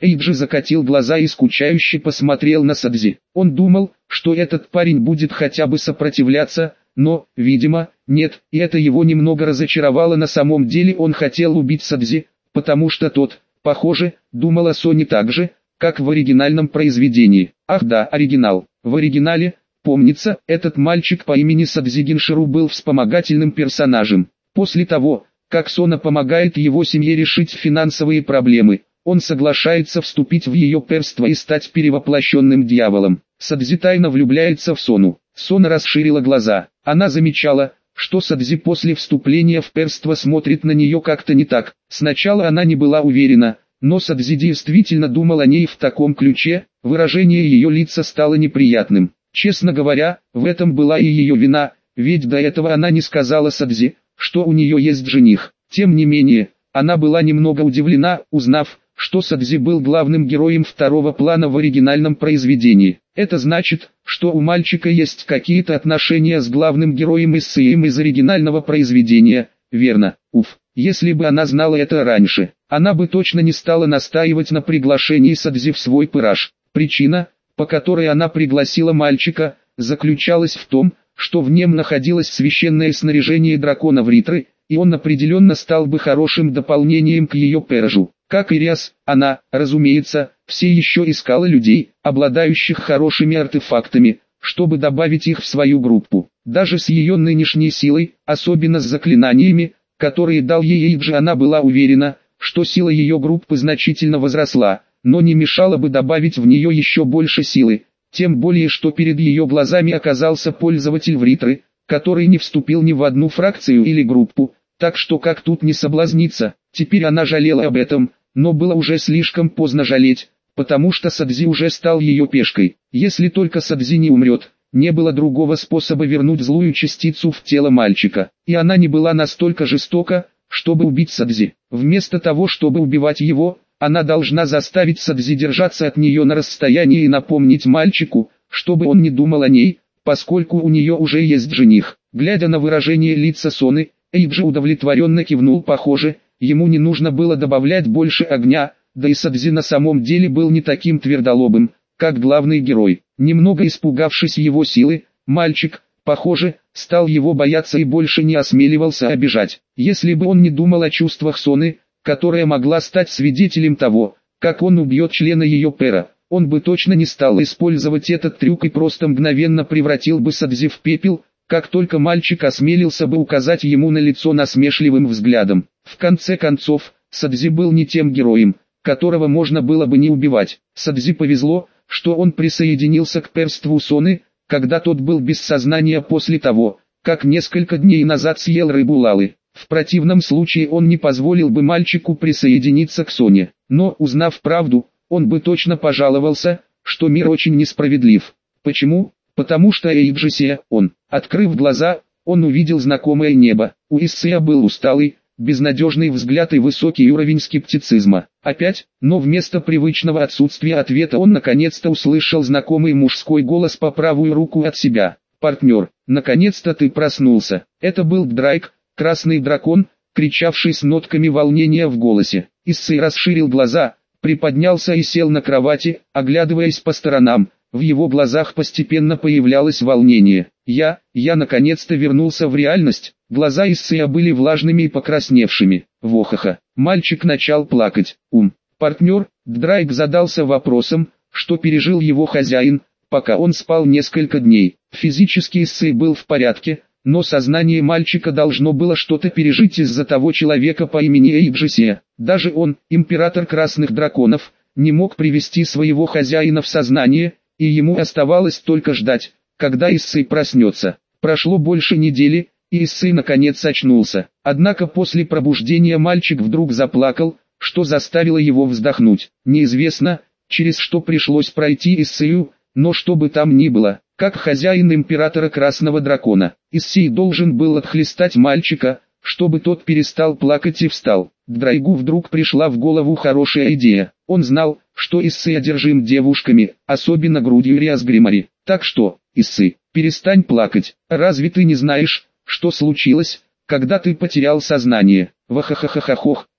Эйджи закатил глаза и скучающе посмотрел на Садзи. Он думал, что этот парень будет хотя бы сопротивляться, но, видимо, нет, и это его немного разочаровало. На самом деле он хотел убить Садзи, потому что тот, похоже, думал о Соне так же, как в оригинальном произведении. Ах да, оригинал. В оригинале, помнится, этот мальчик по имени Садзи Генширу был вспомогательным персонажем. После того, как Сона помогает его семье решить финансовые проблемы, он соглашается вступить в ее перство и стать перевоплощенным дьяволом. Садзи тайно влюбляется в Сону. Сона расширила глаза. Она замечала, что Садзи после вступления в перство смотрит на нее как-то не так. Сначала она не была уверена, но Садзи действительно думал о ней в таком ключе, выражение ее лица стало неприятным. Честно говоря, в этом была и ее вина, ведь до этого она не сказала Садзи, что у нее есть жених. Тем не менее, она была немного удивлена, узнав, что Садзи был главным героем второго плана в оригинальном произведении. Это значит, что у мальчика есть какие-то отношения с главным героем Issеем из оригинального произведения, верно? Уф, если бы она знала это раньше, она бы точно не стала настаивать на приглашении Садзи в свой пираж. Причина, по которой она пригласила мальчика, заключалась в том, что в нем находилось священное снаряжение дракона Вритры, и он определенно стал бы хорошим дополнением к ее пиражу. Как и Риас, она, разумеется, все еще искала людей, обладающих хорошими артефактами, чтобы добавить их в свою группу. Даже с ее нынешней силой, особенно с заклинаниями, которые дал ей Эйджи, она была уверена, что сила ее группы значительно возросла, но не мешало бы добавить в нее еще больше силы, тем более что перед ее глазами оказался пользователь Вритры, который не вступил ни в одну фракцию или группу, так что как тут не соблазниться. Теперь она жалела об этом, но было уже слишком поздно жалеть, потому что Садзи уже стал ее пешкой. Если только Садзи не умрет, не было другого способа вернуть злую частицу в тело мальчика, и она не была настолько жестока, чтобы убить Садзи. Вместо того, чтобы убивать его, она должна заставить Садзи держаться от нее на расстоянии и напомнить мальчику, чтобы он не думал о ней, поскольку у нее уже есть жених. Глядя на выражение лица Соны, Эйджи удовлетворенно кивнул. Похоже, ему не нужно было добавлять больше огня, да и Садзи на самом деле был не таким твердолобым, как главный герой. Немного испугавшись его силы, мальчик, похоже, стал его бояться и больше не осмеливался обижать. Если бы он не думал о чувствах Соны, которая могла стать свидетелем того, как он убьет члена ее пера, он бы точно не стал использовать этот трюк и просто мгновенно превратил бы Садзи в пепел, как только мальчик осмелился бы указать ему на лицо насмешливым взглядом. В конце концов, Садзи был не тем героем, которого можно было бы не убивать. Садзи повезло, что он присоединился к перству Соны, когда тот был без сознания после того, как несколько дней назад съел рыбу Лалы. В противном случае он не позволил бы мальчику присоединиться к Соне. Но, узнав правду, он бы точно пожаловался, что мир очень несправедлив. Почему? Потому что Эйджи он. Открыв глаза, он увидел знакомое небо. У Issея был усталый, безнадежный взгляд и высокий уровень скептицизма. Опять, но вместо привычного отсутствия ответа он наконец-то услышал знакомый мужской голос по правую руку от себя. «Партнер, наконец-то ты проснулся». Это был Драйк, красный дракон, кричавший с нотками волнения в голосе. Issей расширил глаза, приподнялся и сел на кровати, оглядываясь по сторонам. В его глазах постепенно появлялось волнение. Я наконец-то вернулся в реальность». Глаза Issея были влажными и покрасневшими. Вохаха. Мальчик начал плакать. Партнер, Драйк задался вопросом, что пережил его хозяин, пока он спал несколько дней. Физически Issей был в порядке, но сознание мальчика должно было что-то пережить из-за того человека по имени Эйджи. Даже он, император красных драконов, не мог привести своего хозяина в сознание, и ему оставалось только ждать, когда Issей проснется. Прошло больше недели, и Issей наконец очнулся. Однако после пробуждения мальчик вдруг заплакал, что заставило его вздохнуть. Неизвестно, через что пришлось пройти Issею, но что бы там ни было, как хозяин императора красного дракона, Issей должен был отхлестать мальчика, чтобы тот перестал плакать и встал. Драйгу вдруг пришла в голову хорошая идея. Он знал, что Issей одержим девушками, особенно грудью Риас Гримари. Так что, Issей, перестань плакать. Разве ты не знаешь, что случилось, когда ты потерял сознание? Вахахахахах.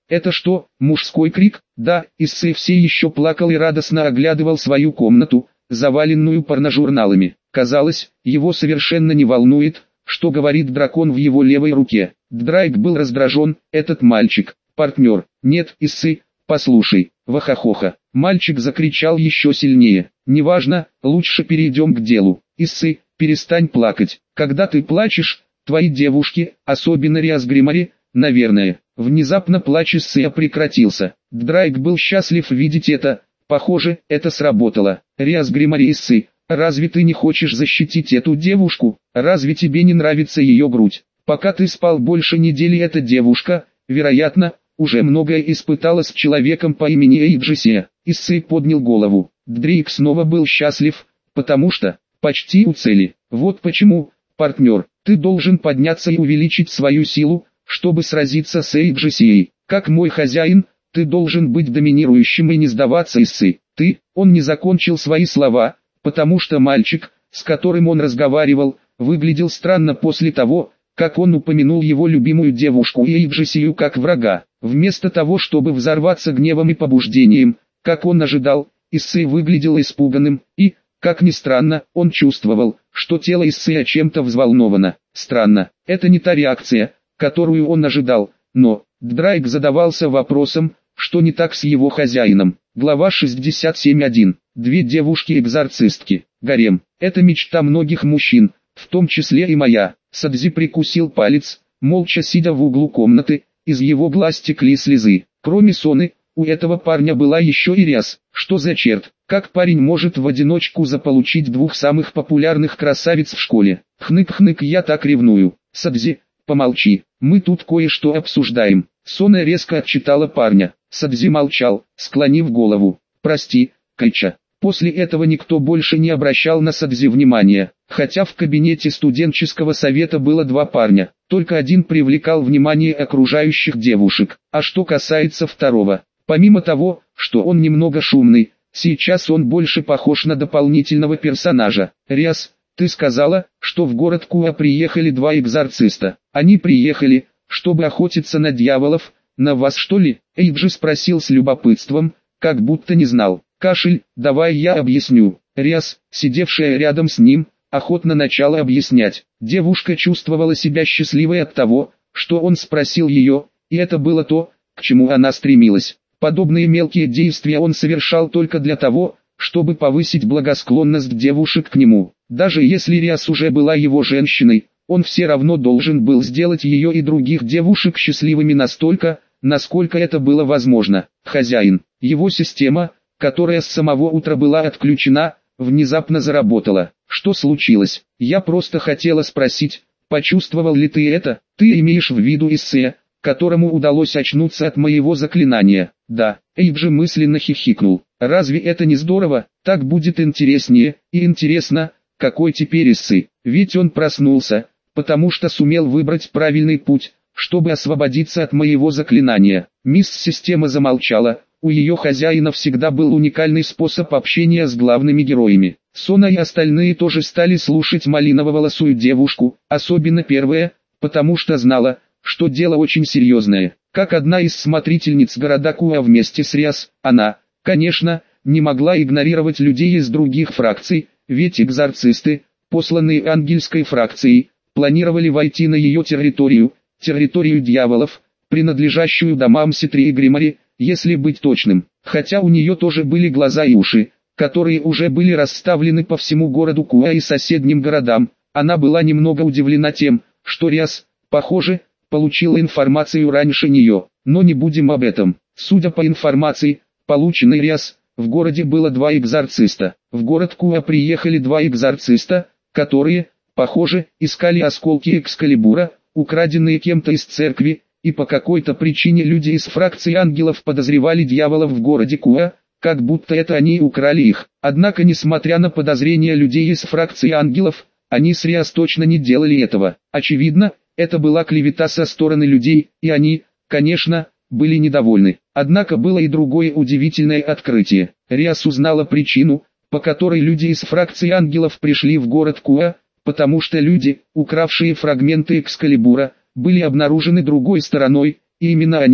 Это что, мужской крик? Да, Иссы все еще плакал и радостно оглядывал свою комнату, заваленную порножурналами. Казалось, его совершенно не волнует, что говорит дракон в его левой руке. Драйк был раздражен, этот мальчик, партнер. Нет, Иссы, послушай, вахахоха. Мальчик закричал еще сильнее. Неважно, лучше перейдем к делу. Иссы, перестань плакать. Когда ты плачешь, твои девушки, особенно Риас Гримари, наверное. Внезапно плач Иссы прекратился. Драйк был счастлив видеть это. Похоже, это сработало. Риас Гримари Иссы, разве ты не хочешь защитить эту девушку? Разве тебе не нравится ее грудь? Пока ты спал больше недели, эта девушка, вероятно, уже многое испытала с человеком по имени Эйджисия. Иссы поднял голову. Дрейк снова был счастлив, потому что почти у цели. Вот почему, партнер, ты должен подняться и увеличить свою силу, чтобы сразиться с Эйджисией. Как мой хозяин, ты должен быть доминирующим и не сдаваться, Иссы. Он не закончил свои слова, потому что мальчик, с которым он разговаривал, выглядел странно после того, как он упомянул его любимую девушку Эйджисию как врага. Вместо того, чтобы взорваться гневом и побуждением, как он ожидал, Иссы выглядел испуганным, и, как ни странно, он чувствовал, что тело Иссы о чем-то взволновано. Странно, это не та реакция, которую он ожидал, но Драйк задавался вопросом, что не так с его хозяином. Глава 67.1. Две девушки-экзорцистки. Гарем. Это мечта многих мужчин, в том числе и моя. Садзи прикусил палец, молча сидя в углу комнаты, из его глаз текли слезы. Кроме Соны, у этого парня была еще и Риас. Что за черт? Как парень может в одиночку заполучить двух самых популярных красавиц в школе? Хнык-хнык, я так ревную. Садзи, помолчи, мы тут кое-что обсуждаем. Сона резко отчитала парня. Садзи молчал, склонив голову. Прости, Кайча. После этого никто больше не обращал на Садзи внимания, хотя в кабинете студенческого совета было два парня, только один привлекал внимание окружающих девушек, а что касается второго, помимо того, что он немного шумный, сейчас он больше похож на дополнительного персонажа. Риас, ты сказала, что в город Куа приехали два экзорциста. Они приехали, чтобы охотиться на дьяволов, на вас что ли? Эйджи спросил с любопытством, как будто не знал. Кашель, давай я объясню. Риас, сидевшая рядом с ним, охотно начала объяснять. Девушка чувствовала себя счастливой от того, что он спросил ее, и это было то, к чему она стремилась. Подобные мелкие действия он совершал только для того, чтобы повысить благосклонность девушек к нему. Даже если Риас уже была его женщиной, он все равно должен был сделать ее и других девушек счастливыми настолько, насколько это было возможно. Хозяин, его система, которая с самого утра была отключена, внезапно заработала. Что случилось? Я просто хотела спросить, почувствовал ли ты это? Ты имеешь в виду Иссе, которому удалось очнуться от моего заклинания? Да, Эйджи мысленно хихикнул. Разве это не здорово? Так будет интереснее, и интересно, какой теперь Иссы? Ведь он проснулся, потому что сумел выбрать правильный путь, чтобы освободиться от моего заклинания. Мисс-система замолчала. У ее хозяина всегда был уникальный способ общения с главными героями. Сона и остальные тоже стали слушать малиново-волосую девушку, особенно первая, потому что знала, что дело очень серьезное. Как одна из смотрительниц города Куа вместе с Риас, она, конечно, не могла игнорировать людей из других фракций, ведь экзорцисты, посланные ангельской фракцией, планировали войти на ее территорию дьяволов, принадлежащую домам Ситри и Гримари, если быть точным, хотя у нее тоже были глаза и уши, которые уже были расставлены по всему городу Куа и соседним городам. Она была немного удивлена тем, что Риас, похоже, получила информацию раньше нее, но не будем об этом. Судя по информации, полученной Риас, в городе было два экзорциста. В город Куа приехали два экзорциста, которые, похоже, искали осколки Экскалибура, украденные кем-то из церкви, и по какой-то причине люди из фракции ангелов подозревали дьяволов в городе Куа, как будто это они украли их. Однако, несмотря на подозрения людей из фракции ангелов, они с Риас точно не делали этого. Очевидно, это была клевета со стороны людей, и они, конечно, были недовольны. Однако было и другое удивительное открытие. Риас узнала причину, по которой люди из фракции ангелов пришли в город Куа, потому что люди, укравшие фрагменты Экскалибура, были обнаружены другой стороной, и именно они,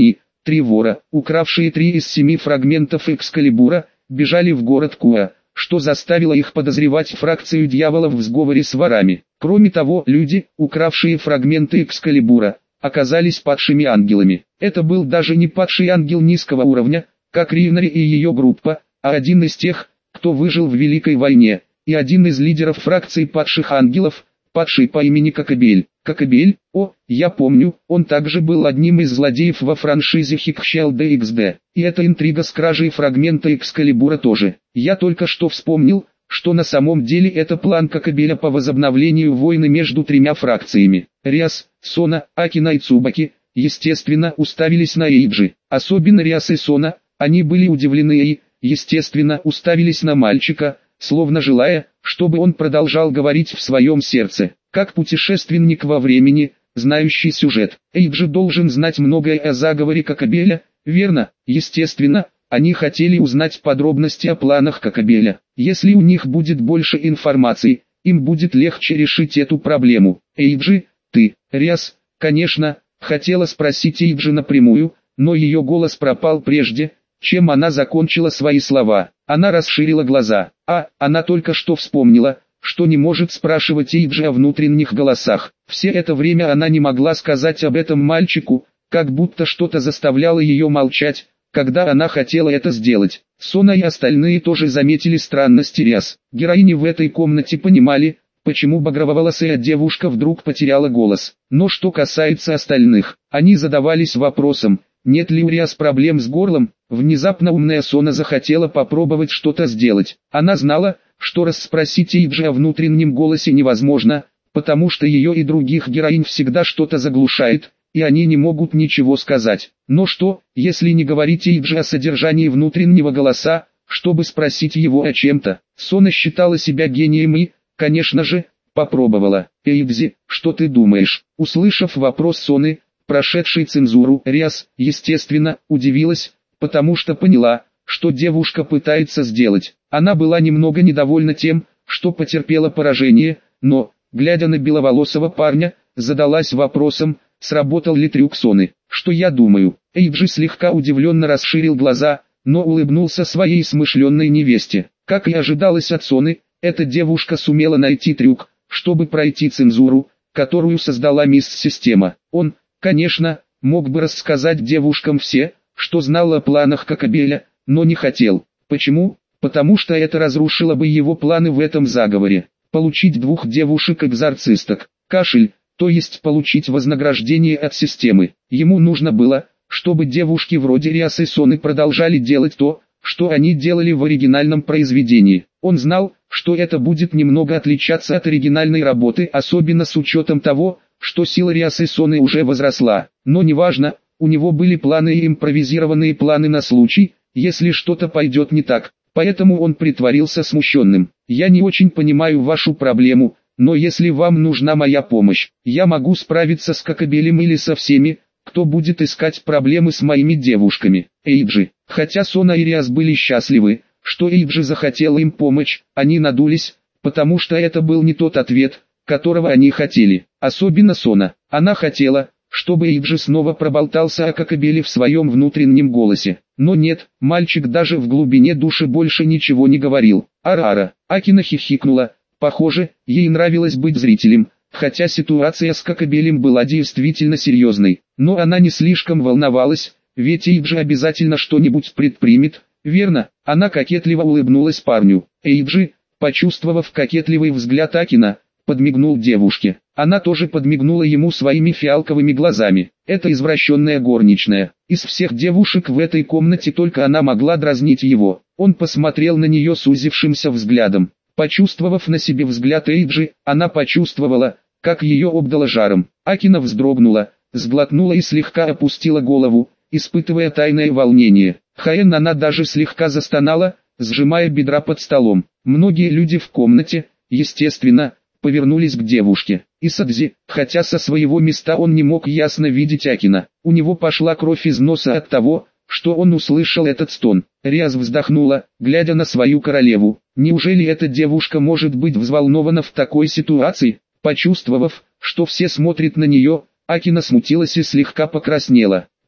3 вора, укравшие 3 из 7 фрагментов Экскалибура, бежали в город Куа, что заставило их подозревать фракцию дьяволов в сговоре с ворами. Кроме того, люди, укравшие фрагменты Экскалибура, оказались падшими ангелами. Это был даже не падший ангел низкого уровня, как Ривнари и ее группа, а один из тех, кто выжил в Великой войне, и один из лидеров фракции падших ангелов, падший по имени Кокабель. Кокабель, я помню, он также был одним из злодеев во франшизе Хикхщал DXD, и эта интрига с кражей фрагмента Экскалибура тоже. Я только что вспомнил, что на самом деле это план Кокабеля по возобновлению войны между 3 фракциями. Риас, Сона, Акина и Цубаки, естественно, уставились на Эйджи. Особенно Риас и Сона, они были удивлены и, естественно, уставились на мальчика, словно желая, чтобы он продолжал говорить в своем сердце. Как путешественник во времени, знающий сюжет, Эйджи должен знать многое о заговоре Кокабеля, верно? Естественно, они хотели узнать подробности о планах Кокабеля. Если у них будет больше информации, им будет легче решить эту проблему. Эйджи, ты, Риас, конечно, хотела спросить Эйджи напрямую, но ее голос пропал прежде, чем она закончила свои слова. Она расширила глаза. Она только что вспомнила, что не может спрашивать Эйджи о внутренних голосах. Все это время она не могла сказать об этом мальчику, как будто что-то заставляло ее молчать, когда она хотела это сделать. Сона и остальные тоже заметили странности Риас. Героини в этой комнате понимали, почему багрововолосая девушка вдруг потеряла голос. Но что касается остальных, они задавались вопросом, нет ли у Риас проблем с горлом. Внезапно умная Сона захотела попробовать что-то сделать. Она знала, что расспросить Эйджи о внутреннем голосе невозможно, потому что ее и других героинь всегда что-то заглушает, и они не могут ничего сказать. Но что, если не говорить Эйджи о содержании внутреннего голоса, чтобы спросить его о чем-то? Сона считала себя гением и, конечно же, попробовала. Эйджи, что ты думаешь? Услышав вопрос Соны, прошедшей цензуру, Риас, естественно, удивилась, потому что поняла, что девушка пытается сделать. Она была немного недовольна тем, что потерпела поражение, но, глядя на беловолосого парня, задалась вопросом, сработал ли трюк Соны. Что я думаю? Эйджи слегка удивленно расширил глаза, но улыбнулся своей смышленной невесте. Как и ожидалось от Соны, эта девушка сумела найти трюк, чтобы пройти цензуру, которую создала мисс-система. Он, конечно, мог бы рассказать девушкам все, что знал о планах Кокабеля, но не хотел. Почему? Потому что это разрушило бы его планы в этом заговоре. Получить 2 девушек-экзорцисток. Кашель, то есть получить вознаграждение от системы. Ему нужно было, чтобы девушки вроде Риас и Соны продолжали делать то, что они делали в оригинальном произведении. Он знал, что это будет немного отличаться от оригинальной работы, особенно с учетом того, что сила Риас и Соны уже возросла. Но неважно, у него были планы и импровизированные планы на случай, если что-то пойдет не так. Поэтому он притворился смущенным. «Я не очень понимаю вашу проблему, но если вам нужна моя помощь, я могу справиться с Кокабелем или со всеми, кто будет искать проблемы с моими девушками». Эйджи. Хотя Сона и Риас были счастливы, что Эйджи захотела им помочь, они надулись, потому что это был не тот ответ, которого они хотели. Особенно Сона. Она хотела, чтобы Эйджи снова проболтался о Кокабеле в своем внутреннем голосе. Но нет, мальчик даже в глубине души больше ничего не говорил. Ара-ара. Акина хихикнула. Похоже, ей нравилось быть зрителем, хотя ситуация с Кокабелем была действительно серьезной. Но она не слишком волновалась, ведь Эйджи обязательно что-нибудь предпримет, верно? Она кокетливо улыбнулась парню. Эйджи, почувствовав кокетливый взгляд Акина, подмигнул девушке. Она тоже подмигнула ему своими фиалковыми глазами. Это извращенная горничная. Из всех девушек в этой комнате только она могла дразнить его. Он посмотрел на нее сузившимся взглядом. Почувствовав на себе взгляд Эйджи, она почувствовала, как ее обдало жаром. Акина вздрогнула, сглотнула и слегка опустила голову, испытывая тайное волнение. Хаэн она даже слегка застонала, сжимая бедра под столом. Многие люди в комнате, естественно, повернулись к девушке. И Садзи, хотя со своего места он не мог ясно видеть Акина, у него пошла кровь из носа от того, что он услышал этот стон. Риас вздохнула, глядя на свою королеву. Неужели эта девушка может быть взволнована в такой ситуации? Почувствовав, что все смотрят на нее, Акина смутилась и слегка покраснела.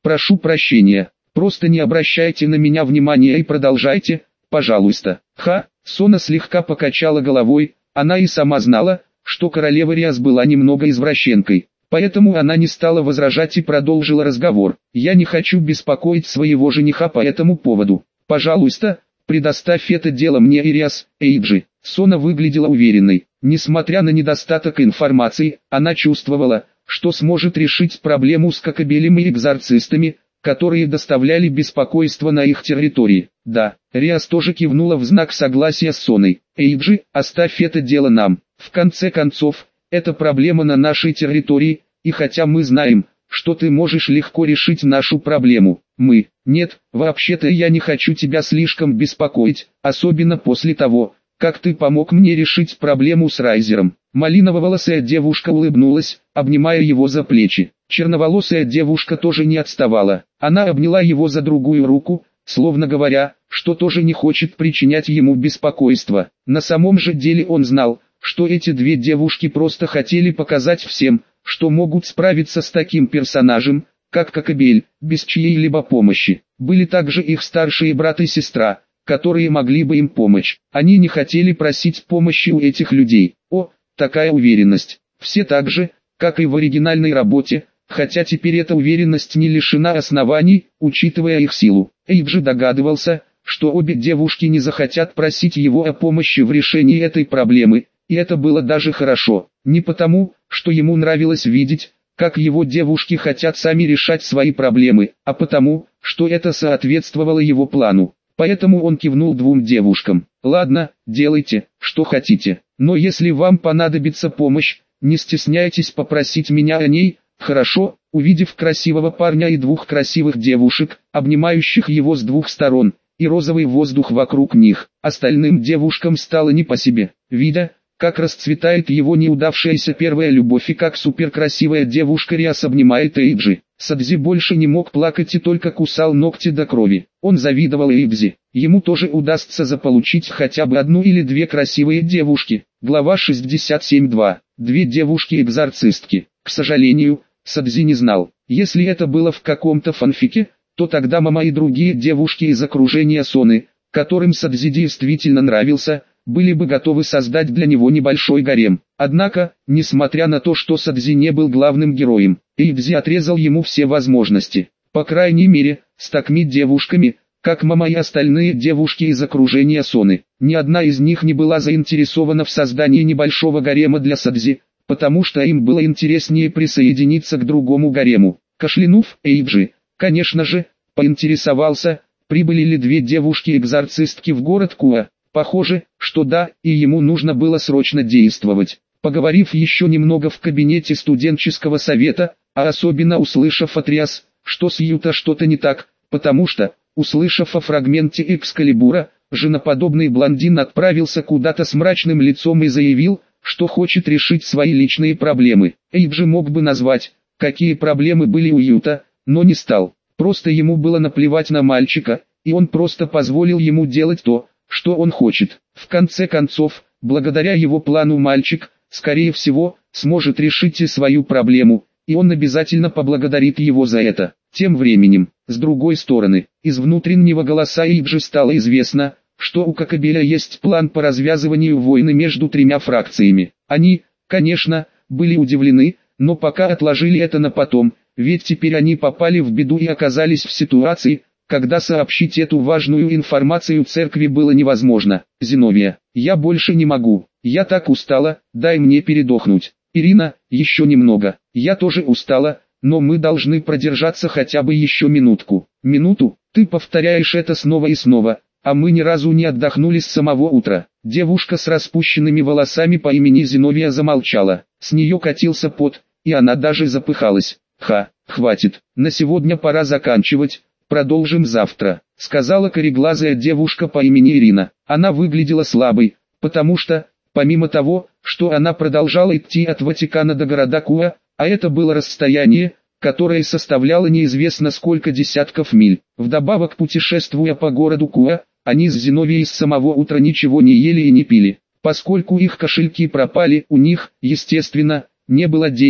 прошу прощения, просто не обращайте на меня внимания и продолжайте, пожалуйста. Сона слегка покачала головой, она и сама знала, что королева Риас была немного извращенкой. Поэтому она не стала возражать и продолжила разговор. «Я не хочу беспокоить своего жениха по этому поводу. Пожалуйста, предоставь это дело мне и Риас, Эйджи». Сона выглядела уверенной. Несмотря на недостаток информации, она чувствовала, что сможет решить проблему с кокобелем и экзорцистами, которые доставляли беспокойство на их территории. Да, Риас тоже кивнула в знак согласия с Соной. «Эйджи, оставь это дело нам. В конце концов, это проблема на нашей территории, и хотя мы знаем, что ты можешь легко решить нашу проблему, Нет, вообще-то я не хочу тебя слишком беспокоить, особенно после того, как ты помог мне решить проблему с Райзером». Малиново-волосая девушка улыбнулась, обнимая его за плечи. Черноволосая девушка тоже не отставала. Она обняла его за другую руку, словно говоря, что тоже не хочет причинять ему беспокойство. На самом же деле он знал, что эти две девушки просто хотели показать всем, что могут справиться с таким персонажем, как Кокобель, без чьей-либо помощи. Были также их старшие брат и сестра, которые могли бы им помочь. Они не хотели просить помощи у этих людей. О, такая уверенность. Все так же, как и в оригинальной работе, хотя теперь эта уверенность не лишена оснований, учитывая их силу. Эйджи догадывался, что обе девушки не захотят просить его о помощи в решении этой проблемы, и это было даже хорошо. Не потому, что ему нравилось видеть, как его девушки хотят сами решать свои проблемы, а потому, что это соответствовало его плану. Поэтому он кивнул двум девушкам. «Ладно, делайте, что хотите, но если вам понадобится помощь, не стесняйтесь попросить меня о ней, хорошо?» Увидев красивого парня и двух красивых девушек, обнимающих его с двух сторон, и розовый воздух вокруг них, остальным девушкам стало не по себе. Видя, как расцветает его неудавшаяся первая любовь и как суперкрасивая девушка Риас обнимает Эйджи, Садзи больше не мог плакать и только кусал ногти до крови. Он завидовал Эйджи. Ему тоже удастся заполучить хотя бы одну или две красивые девушки. Глава 67.2. Две девушки-экзорцистки. К сожалению, Садзи не знал. Если это было в каком-то фанфике, то тогда мама и другие девушки из окружения Соны, которым Садзи действительно нравился, были бы готовы создать для него небольшой гарем. Однако, несмотря на то, что Садзи не был главным героем, Эйджи отрезал ему все возможности. По крайней мере, с такими девушками, как мама и остальные девушки из окружения Соны. Ни одна из них не была заинтересована в создании небольшого гарема для Садзи, потому что им было интереснее присоединиться к другому гарему. Кашлянув, Эйджи, конечно же, поинтересовался, прибыли ли две девушки-экзорцистки в город Куа. Похоже, что да, и ему нужно было срочно действовать. Поговорив еще немного в кабинете студенческого совета, а особенно услышав от Риас, что с Юта что-то не так, потому что, услышав о фрагменте Экскалибура, женоподобный блондин отправился куда-то с мрачным лицом и заявил, что хочет решить свои личные проблемы. Эйджи мог бы назвать, какие проблемы были у Юта, но не стал. Просто ему было наплевать на мальчика, и он просто позволил ему делать то, что он хочет. В конце концов, благодаря его плану мальчик, скорее всего, сможет решить и свою проблему, и он обязательно поблагодарит его за это. Тем временем, с другой стороны, из внутреннего голоса Эйджи стало известно, что у Кокобеля есть план по развязыванию войны между тремя фракциями. Они, конечно, были удивлены, но пока отложили это на потом, ведь теперь они попали в беду и оказались в ситуации, когда сообщить эту важную информацию церкви было невозможно. «Зиновия, я больше не могу, я так устала, дай мне передохнуть». «Ирина, еще немного, я тоже устала, но мы должны продержаться хотя бы еще минутку». «Минуту? Ты повторяешь это снова и снова, а мы ни разу не отдохнули с самого утра». Девушка с распущенными волосами по имени Зиновия замолчала, с нее катился пот, и она даже запыхалась. Хватит, на сегодня пора заканчивать. «Продолжим завтра», — сказала кореглазая девушка по имени Ирина. Она выглядела слабой, потому что, помимо того, что она продолжала идти от Ватикана до города Куа, а это было расстояние, которое составляло неизвестно сколько десятков миль. Вдобавок, путешествуя по городу Куа, они с Зиновией с самого утра ничего не ели и не пили. Поскольку их кошельки пропали, у них, естественно, не было денег,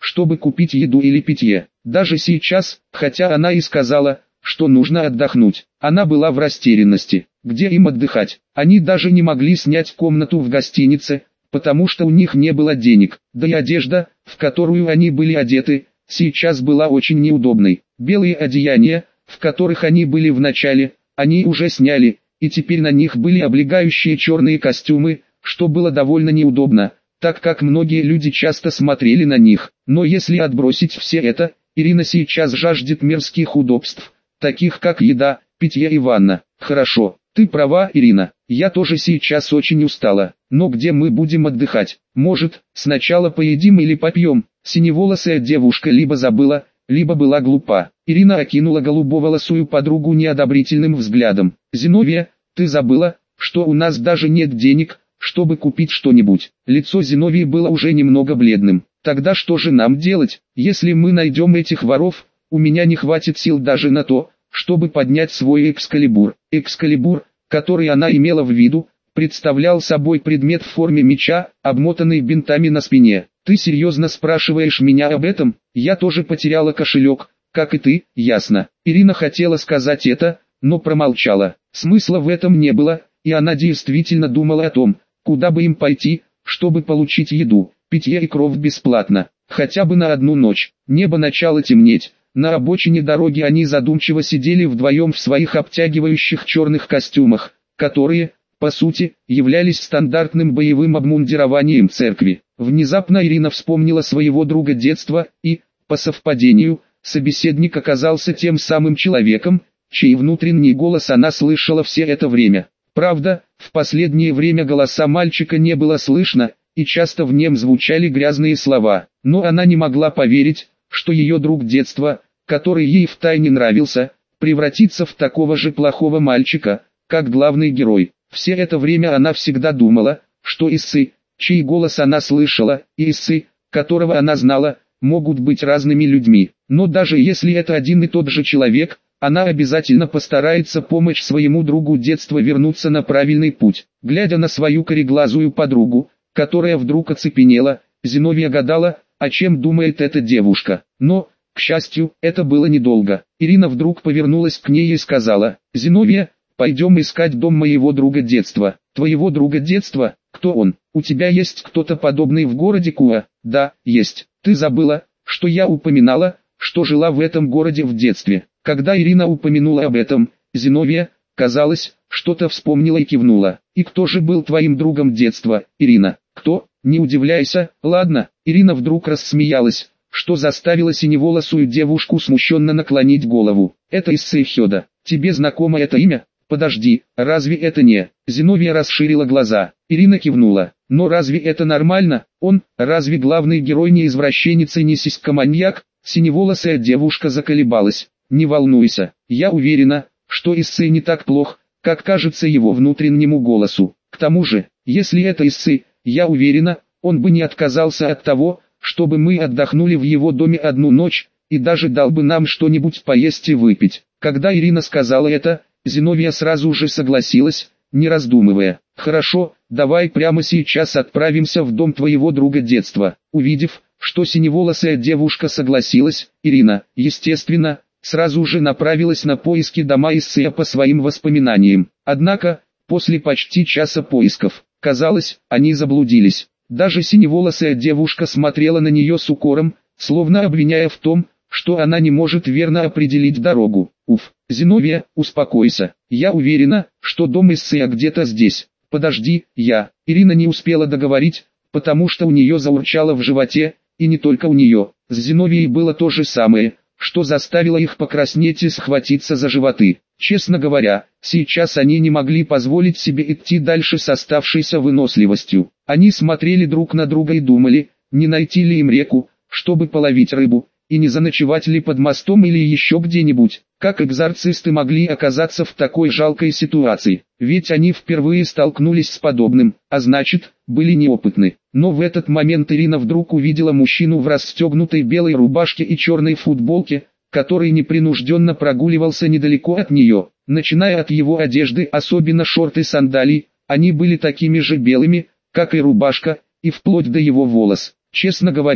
чтобы купить еду или питье. Даже сейчас, хотя она и сказала, что нужно отдохнуть, она была в растерянности. Где им отдыхать? Они даже не могли снять комнату в гостинице, потому что у них не было денег, да и одежда, в которую они были одеты, сейчас была очень неудобной. Белые одеяния, в которых они были в начале, они уже сняли, и теперь на них были облегающие черные костюмы, что было довольно неудобно, так как многие люди часто смотрели на них. Но если отбросить все это, Ирина сейчас жаждет мирских удобств, таких как еда, питье и ванна. Хорошо, ты права, Ирина, я тоже сейчас очень устала, но где мы будем отдыхать? Может, сначала поедим или попьем? Синеволосая девушка либо забыла, либо была глупа. Ирина окинула голубоволосую подругу неодобрительным взглядом. Зиновия, ты забыла, что у нас даже нет денег, чтобы купить что-нибудь. Лицо Зиновии было уже немного бледным. Тогда что же нам делать, если мы найдем этих воров? У меня не хватит сил даже на то, чтобы поднять свой экскалибур. Экскалибур, который она имела в виду, представлял собой предмет в форме меча, обмотанный бинтами на спине. Ты серьезно спрашиваешь меня об этом? Я тоже потеряла кошелек, как и ты, ясно. Ирина хотела сказать это, но промолчала. Смысла в этом не было, и она действительно думала о том, куда бы им пойти, чтобы получить еду, питье и кровь бесплатно, хотя бы на одну ночь. Небо начало темнеть. На обочине дороги они задумчиво сидели вдвоем в своих обтягивающих черных костюмах, которые, по сути, являлись стандартным боевым обмундированием церкви. Внезапно Ирина вспомнила своего друга детства и, по совпадению, собеседник оказался тем самым человеком, чей внутренний голос она слышала все это время. Правда, в последнее время голоса мальчика не было слышно, и часто в нем звучали грязные слова, но она не могла поверить, что ее друг детства, который ей втайне нравился, превратится в такого же плохого мальчика, как главный герой. Все это время она всегда думала, что Иссы, чей голос она слышала, и Иссы, которого она знала, могут быть разными людьми. Но даже если это один и тот же человек, она обязательно постарается помочь своему другу детства вернуться на правильный путь. Глядя на свою кореглазую подругу, которая вдруг оцепенела, Зиновия гадала, о чем думает эта девушка. Но, к счастью, это было недолго. Ирина вдруг повернулась к ней и сказала: «Зиновия, пойдем искать дом моего друга детства». «Твоего друга детства? Кто он? У тебя есть кто-то подобный в городе Куа?» «Да, есть. Ты забыла, что я упоминала, что жила в этом городе в детстве». Когда Ирина упомянула об этом, Зиновия, казалось, что-то вспомнила и кивнула. «И кто же был твоим другом детства, Ирина?» «Кто? Не удивляйся, ладно». Ирина вдруг рассмеялась, что заставило синеволосую девушку смущенно наклонить голову. «Это Иссы Хёда. Тебе знакомо это имя?» «Подожди, разве это не...» Зиновия расширила глаза. Ирина кивнула. «Но разве это нормально? Он, разве главный герой не извращенец и не сиськоманьяк?» Синеволосая девушка заколебалась. «Не волнуйся, я уверена, что Иссы не так плох, как кажется его внутреннему голосу. К тому же, если это Иссы, я уверена, он бы не отказался от того, чтобы мы отдохнули в его доме одну ночь, и даже дал бы нам что-нибудь поесть и выпить». Когда Ирина сказала это, Зиновия сразу же согласилась, не раздумывая. «Хорошо, давай прямо сейчас отправимся в дом твоего друга детства». Увидев, что синеволосая девушка согласилась, Ирина, естественно, сразу же направилась на поиски дома Иссы по своим воспоминаниям. Однако, после почти часа поисков, казалось, они заблудились. Даже синеволосая девушка смотрела на нее с укором, словно обвиняя в том, что она не может верно определить дорогу. «Уф, Зиновия, успокойся. Я уверена, что дом Иссы где-то здесь. Подожди, я...» Ирина не успела договорить, потому что у нее заурчало в животе, и не только у нее. С Зиновией было то же самое, что заставило их покраснеть и схватиться за животы. Честно говоря, сейчас они не могли позволить себе идти дальше с оставшейся выносливостью. Они смотрели друг на друга и думали, не найти ли им реку, чтобы половить рыбу, и не заночевать ли под мостом или еще где-нибудь. Как экзорцисты могли оказаться в такой жалкой ситуации? Ведь они впервые столкнулись с подобным, а значит, были неопытны. Но в этот момент Ирина вдруг увидела мужчину в расстегнутой белой рубашке и черной футболке, который непринужденно прогуливался недалеко от нее. Начиная от его одежды, особенно шорты и сандалии, они были такими же белыми, как и рубашка, и вплоть до его волос. Честно говоря,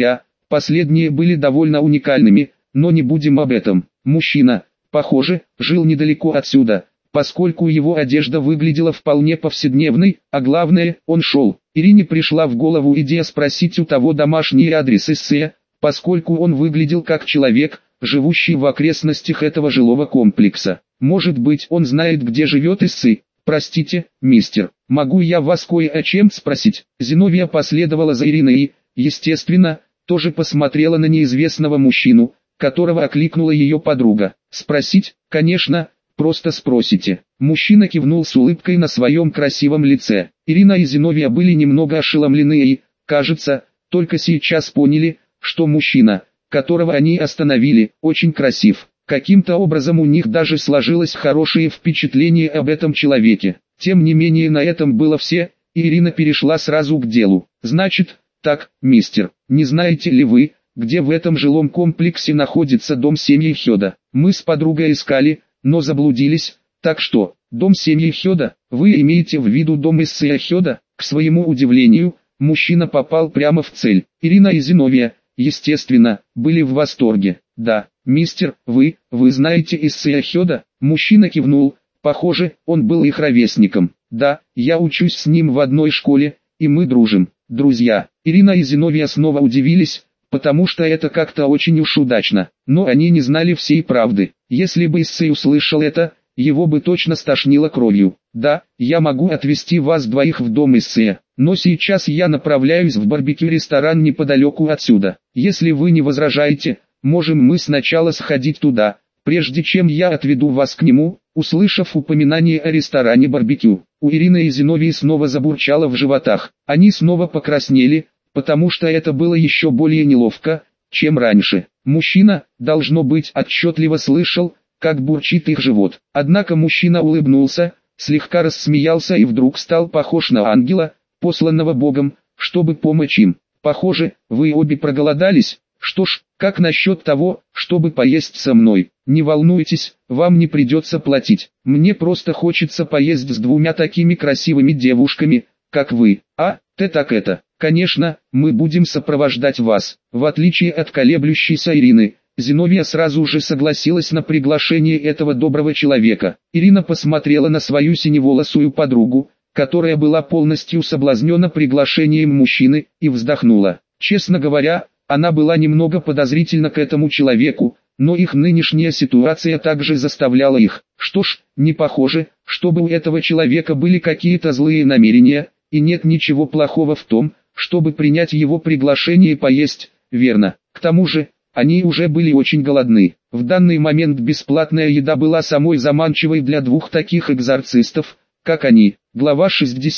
Последние были довольно уникальными, но не будем об этом. Мужчина, похоже, жил недалеко отсюда, поскольку его одежда выглядела вполне повседневной, а главное, он шел. Ирине пришла в голову идея спросить у того домашний адрес Иссе, поскольку он выглядел как человек, живущий в окрестностях этого жилого комплекса. Может быть, он знает, где живет Иссы. «Простите, мистер, могу я вас кое о чем спросить?» Зиновия последовала за Ириной и, естественно, тоже посмотрела на неизвестного мужчину, которого окликнула ее подруга. «Спросить? Конечно, просто спросите». Мужчина кивнул с улыбкой на своем красивом лице. Ирина и Зиновия были немного ошеломлены и, кажется, только сейчас поняли, что мужчина, которого они остановили, очень красив. Каким-то образом у них даже сложилось хорошее впечатление об этом человеке. Тем не менее на этом было все, и Ирина перешла сразу к делу. «Значит, так, мистер, не знаете ли вы, где в этом жилом комплексе находится дом семьи Хёда? Мы с подругой искали, но заблудились, так что, дом семьи Хёда, вы имеете в виду дом Иссе Хёда?» К своему удивлению, мужчина попал прямо в цель. Ирина и Зиновия, естественно, были в восторге. «Да, мистер, вы знаете Иссе Хёда?» Мужчина кивнул, похоже, он был их ровесником. «Да, я учусь с ним в одной школе, и мы дружим». Друзья. Ирина и Зиновия снова удивились, потому что это как-то очень уж удачно. Но они не знали всей правды. Если бы Иссе услышал это, его бы точно стошнило кровью. «Да, я могу отвезти вас двоих в дом Иссе, но сейчас я направляюсь в барбекю-ресторан неподалеку отсюда. Если вы не возражаете, можем мы сначала сходить туда, прежде чем я отведу вас к нему». Услышав упоминание о ресторане барбекю, у Ирины и Зиновии снова забурчало в животах. Они снова покраснели, потому что это было еще более неловко, чем раньше. Мужчина, должно быть, отчетливо слышал, как бурчит их живот. Однако мужчина улыбнулся, слегка рассмеялся и вдруг стал похож на ангела, посланного Богом, чтобы помочь им. «Похоже, вы обе проголодались. Что ж, как насчет того, чтобы поесть со мной? Не волнуйтесь, вам не придется платить. Мне просто хочется поесть с двумя такими красивыми девушками, как вы. Так это. Конечно, мы будем сопровождать вас». В отличие от колеблющейся Ирины, Зиновия сразу же согласилась на приглашение этого доброго человека. Ирина посмотрела на свою синеволосую подругу, которая была полностью соблазнена приглашением мужчины, и вздохнула. Честно говоря, она была немного подозрительна к этому человеку, но их нынешняя ситуация также заставляла их. Что ж, не похоже, чтобы у этого человека были какие-то злые намерения, и нет ничего плохого в том, чтобы принять его приглашение поесть, верно. К тому же, они уже были очень голодны. В данный момент бесплатная еда была самой заманчивой для двух таких экзорцистов, как они. Глава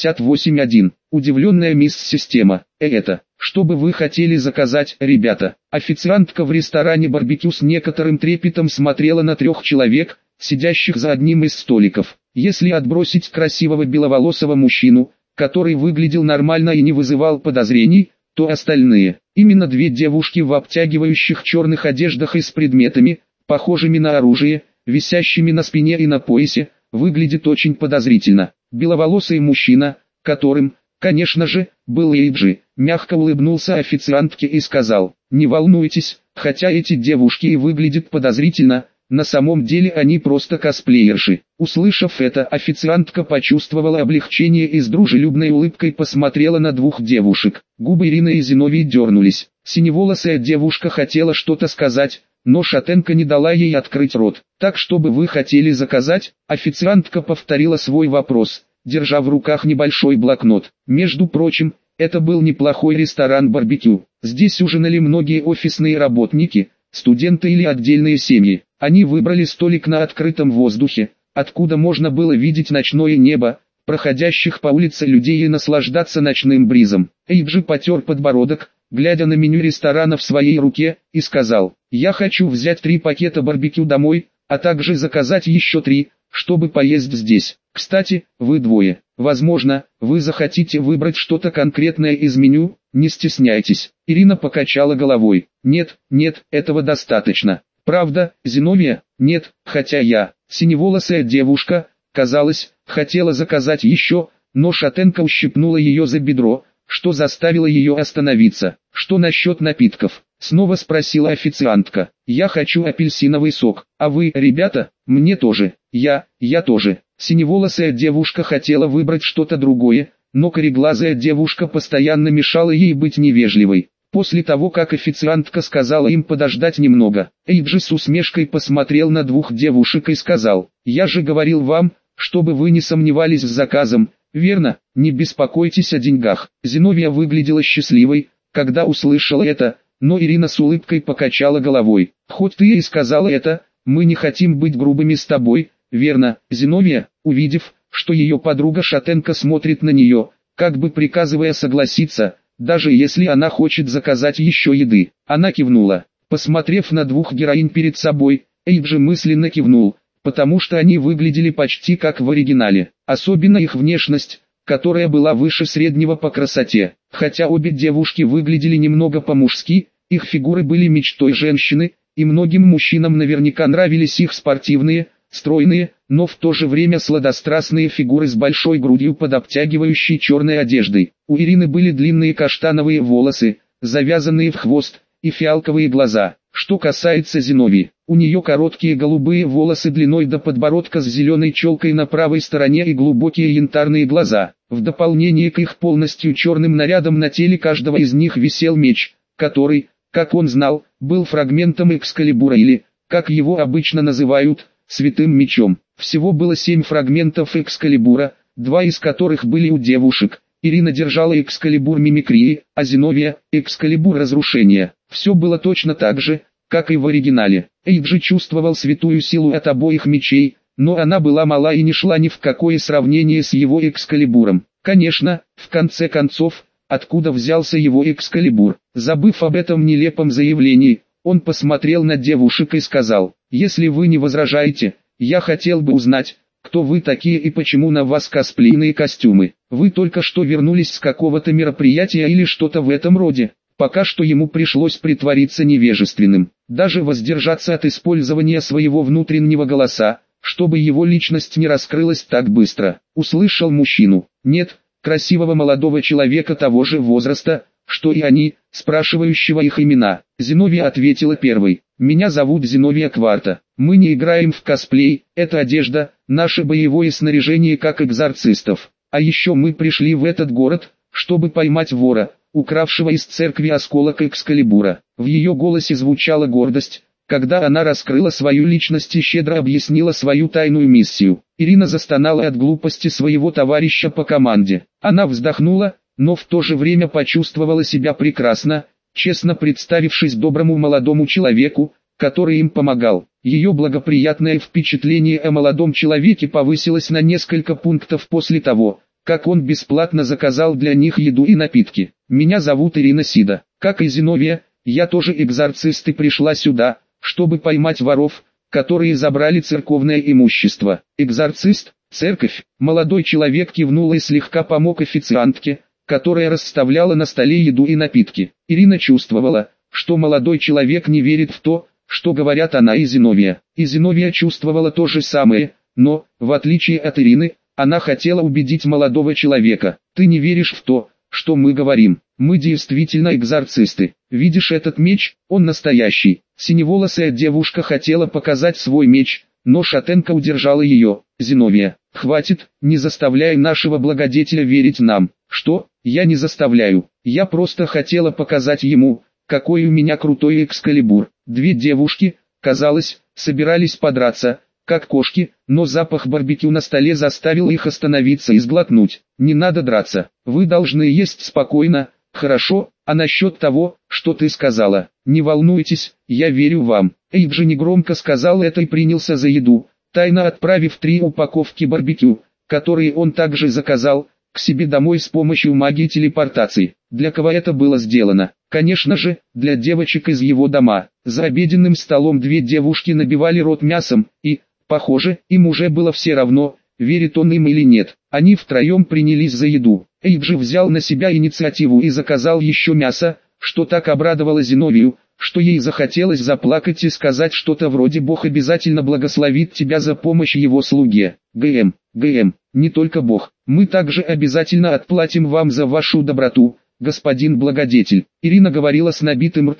68.1. Удивленная мисс-система. Это, что бы вы хотели заказать, ребята? Официантка в ресторане барбекю с некоторым трепетом смотрела на 3 человек, сидящих за одним из столиков. Если отбросить красивого беловолосого мужчину, который выглядел нормально и не вызывал подозрений, то остальные, именно 2 девушки в обтягивающих черных одеждах и с предметами, похожими на оружие, висящими на спине и на поясе, выглядит очень подозрительно. Беловолосый мужчина, которым, конечно же, был Эйджи, мягко улыбнулся официантке и сказал: «Не волнуйтесь, хотя эти девушки и выглядят подозрительно, на самом деле они просто косплеерши». Услышав это, официантка почувствовала облегчение и с дружелюбной улыбкой посмотрела на 2 девушек. Губы Ирины и Зиновии дернулись. Синеволосая девушка хотела что-то сказать, но шатенка не дала ей открыть рот. «Так что бы вы хотели заказать?» Официантка повторила свой вопрос, держа в руках небольшой блокнот. Между прочим, это был неплохой ресторан барбекю. Здесь ужинали многие офисные работники, студенты или отдельные семьи. Они выбрали столик на открытом воздухе, откуда можно было видеть ночное небо, проходящих по улице людей и наслаждаться ночным бризом. Эйджи потер подбородок, глядя на меню ресторана в своей руке, и сказал: «Я хочу взять 3 пакета барбекю домой, а также заказать еще 3, чтобы поесть здесь. Кстати, вы 2. Возможно, вы захотите выбрать что-то конкретное из меню, не стесняйтесь». Ирина покачала головой. «Нет, этого достаточно». «Правда, Зиновия?» «Нет, хотя я». Синеволосая девушка, казалось, хотела заказать еще, но шатенка ущипнула ее за бедро, что заставило ее остановиться. «Что насчет напитков? Снова спросила официантка. Я хочу апельсиновый сок. А вы, ребята? Мне тоже. Я тоже. Синеволосая девушка хотела выбрать что-то другое, но кореглазая девушка постоянно мешала ей быть невежливой. После того, как официантка сказала им подождать немного, Эйджи с усмешкой посмотрел на двух девушек и сказал: «Я же говорил вам, чтобы вы не сомневались с заказом, верно? Не беспокойтесь о деньгах». Зиновия выглядела счастливой, когда услышала это, но Ирина с улыбкой покачала головой. «Хоть ты и сказала это, мы не хотим быть грубыми с тобой, верно?» Зиновия, увидев, что ее подруга-шатенка смотрит на нее, как бы приказывая согласиться, даже если она хочет заказать еще еды, она кивнула. Посмотрев на двух героинь перед собой, Эйджи мысленно кивнул, потому что они выглядели почти как в оригинале, особенно их внешность, которая была выше среднего по красоте. Хотя обе девушки выглядели немного по-мужски, их фигуры были мечтой женщины, и многим мужчинам наверняка нравились их спортивные, стройные, но в то же время сладострастные фигуры с большой грудью под обтягивающей черной одеждой. У Ирины были длинные каштановые волосы, завязанные в хвост, и фиалковые глаза. Что касается Зиновии, у нее короткие голубые волосы длиной до подбородка с зеленой челкой на правой стороне и глубокие янтарные глаза. В дополнение к их полностью черным нарядам на теле каждого из них висел меч, который, как он знал, был фрагментом Экскалибура или, как его обычно называют, святым мечом. Всего было 7 фрагментов Экскалибура, 2 из которых были у девушек. Ирина держала Экскалибур мимикрии, а Зиновия – Экскалибур разрушения. Все было точно так же, как и в оригинале. Эйджи чувствовал святую силу от обоих мечей, но она была мала и не шла ни в какое сравнение с его Экскалибуром. Конечно, в конце концов, откуда взялся его Экскалибур? Забыв об этом нелепом заявлении, он посмотрел на девушек и сказал: «Если вы не возражаете, я хотел бы узнать, кто вы такие и почему на вас косплейные костюмы. Вы только что вернулись с какого-то мероприятия или что-то в этом роде?» Пока что ему пришлось притвориться невежественным, даже воздержаться от использования своего внутреннего голоса, чтобы его личность не раскрылась так быстро. Услышал мужчину: «Нет, красивого молодого человека того же возраста, что и они, спрашивающего их имена». Зиновия ответила первой: «Меня зовут Зиновия Кварта. Мы не играем в косплей, это одежда, наше боевое снаряжение как экзорцистов. А еще мы пришли в этот город, чтобы поймать вора, укравшего из церкви осколок Экскалибура». В ее голосе звучала гордость, когда она раскрыла свою личность и щедро объяснила свою тайную миссию. Ирина застонала от глупости своего товарища по команде. Она вздохнула, но в то же время почувствовала себя прекрасно, честно представившись доброму молодому человеку, который им помогал. Ее благоприятное впечатление о молодом человеке повысилось на несколько пунктов после того, как он бесплатно заказал для них еду и напитки. «Меня зовут Ирина Сида. Как и Зиновия, я тоже экзорцист и пришла сюда, чтобы поймать воров, которые забрали церковное имущество». «Экзорцист? Церковь?» Молодой человек кивнул и слегка помог официантке, которая расставляла на столе еду и напитки. Ирина чувствовала, что молодой человек не верит в то, что говорят она и Зиновия. И Зиновия чувствовала то же самое, но, в отличие от Ирины, она хотела убедить молодого человека. «Ты не веришь в то, что мы говорим. Мы действительно экзорцисты. Видишь этот меч? Он настоящий». Синеволосая девушка хотела показать свой меч, но шатенка удержала ее. «Зиновия, хватит, не заставляй нашего благодетеля верить нам». «Что? Я не заставляю. Я просто хотела показать ему, какой у меня крутой Экскалибур». Две девушки, казалось, собирались подраться, как кошки, но запах барбекю на столе заставил их остановиться и сглотнуть. «Не надо драться, вы должны есть спокойно, хорошо? А насчет того, что ты сказала, не волнуйтесь, я верю вам». Эйджи негромко сказал это и принялся за еду, тайно отправив 3 упаковки барбекю, которые он также заказал, к себе домой с помощью магии телепортации. Для кого это было сделано? Конечно же, для девочек из его дома. За обеденным столом 2 девушки набивали рот мясом, и, похоже, им уже было все равно, верит он им или нет. Они втроем принялись за еду. Эйджи взял на себя инициативу и заказал еще мясо, что так обрадовало Зиновию, что ей захотелось заплакать и сказать что-то вроде «Бог обязательно благословит тебя за помощь его слуге». ГМ, не только Бог, мы также обязательно отплатим вам за вашу доброту, господин благодетель. Ирина говорила с набитым ртом,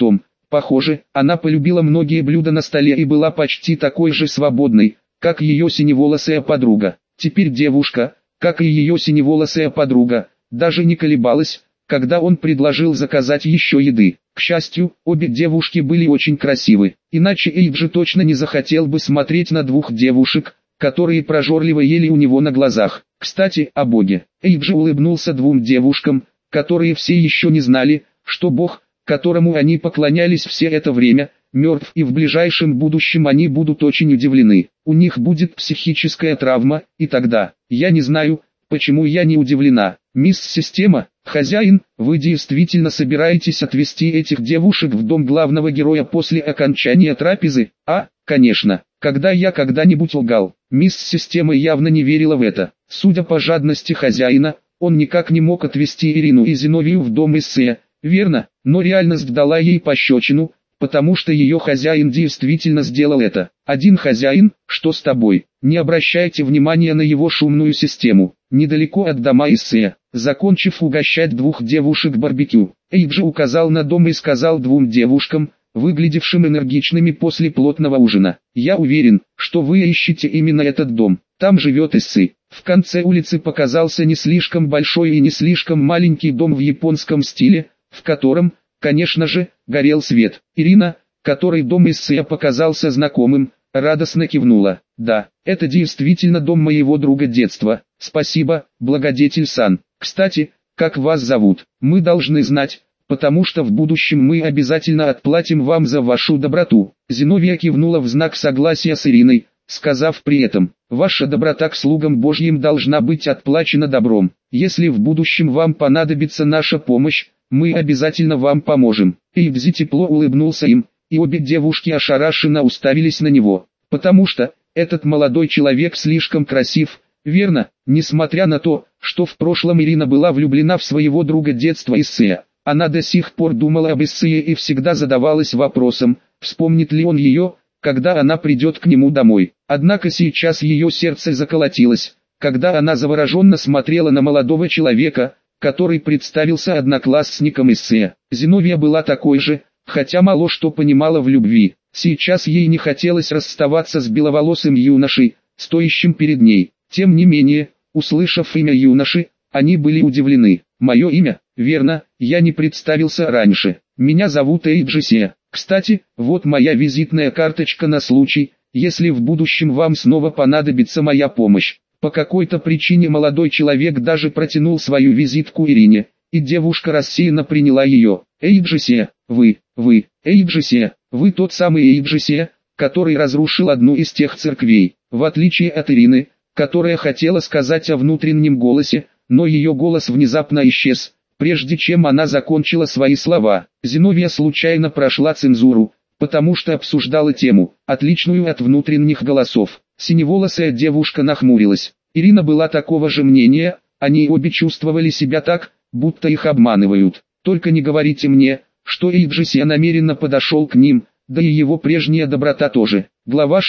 Похоже, она полюбила многие блюда на столе и была почти такой же свободной, как ее синеволосая подруга. Теперь девушка, как и ее синеволосая подруга, даже не колебалась, когда он предложил заказать еще еды. К счастью, обе девушки были очень красивы, иначе Эйджи точно не захотел бы смотреть на двух девушек, которые прожорливо ели у него на глазах. Кстати, о Боге. Эйджи улыбнулся двум девушкам, которые все еще не знали, что Бог, которому они поклонялись все это время, мертв, и в ближайшем будущем они будут очень удивлены. У них будет психическая травма, и тогда, я не знаю, почему я не удивлена. Мисс Система, хозяин, вы действительно собираетесь отвезти этих девушек в дом главного героя после окончания трапезы? Конечно. Когда я когда-нибудь лгал? Мисс Система явно не верила в это. Судя по жадности хозяина, он никак не мог отвезти Ирину и Зиновию в дом Исея, верно? Но реальность дала ей пощечину, потому что ее хозяин действительно сделал это. Один хозяин, что с тобой? Не обращайте внимания на его шумную систему. Недалеко от дома Исея, закончив угощать двух девушек барбекю, Эйджи указал на дом и сказал двум девушкам, выглядевшим энергичными после плотного ужина: «Я уверен, что вы ищете именно этот дом. Там живет Иссы». В конце улицы показался не слишком большой и не слишком маленький дом в японском стиле, в котором, конечно же, горел свет. Ирина, которой дом Исея показался знакомым, радостно кивнула. «Да, это действительно дом моего друга детства. Спасибо, благодетель-сан. Кстати, как вас зовут? Мы должны знать, потому что в будущем мы обязательно отплатим вам за вашу доброту». Зиновия кивнула в знак согласия с Ириной, сказав при этом: «Ваша доброта к слугам Божьим должна быть отплачена добром. Если в будущем вам понадобится наша помощь, мы обязательно вам поможем». Эйдзи тепло улыбнулся им, и обе девушки ошарашенно уставились на него, потому что этот молодой человек слишком красив, верно? Несмотря на то, что в прошлом Ирина была влюблена в своего друга детства Исея, она до сих пор думала об Исее и всегда задавалась вопросом, вспомнит ли он ее, когда она придет к нему домой. Однако сейчас ее сердце заколотилось, когда она завороженно смотрела на молодого человека, который представился одноклассником Исея. Зиновия была такой же, хотя мало что понимала в любви. Сейчас ей не хотелось расставаться с беловолосым юношей, стоящим перед ней. Тем не менее, услышав имя юноши, они были удивлены. «Мое имя, верно, я не представился раньше. Меня зовут Эйджи Се. Кстати, вот моя визитная карточка на случай, если в будущем вам снова понадобится моя помощь». По какой-то причине молодой человек даже протянул свою визитку Ирине, и девушка рассеянно приняла ее. «Эйджи Се, Эйджи Се, вы тот самый Эйджи Се, который разрушил одну из тех церквей». В отличие от Ирины, которая хотела сказать о внутреннем голосе, но ее голос внезапно исчез, прежде чем она закончила свои слова. Зиновия случайно прошла цензуру, потому что обсуждала тему, отличную от внутренних голосов. Синеволосая девушка нахмурилась. Ирина была такого же мнения, они обе чувствовали себя так, будто их обманывают. «Только не говорите мне, что Эйджи Се намеренно подошел к ним, да и его прежняя доброта тоже». Глава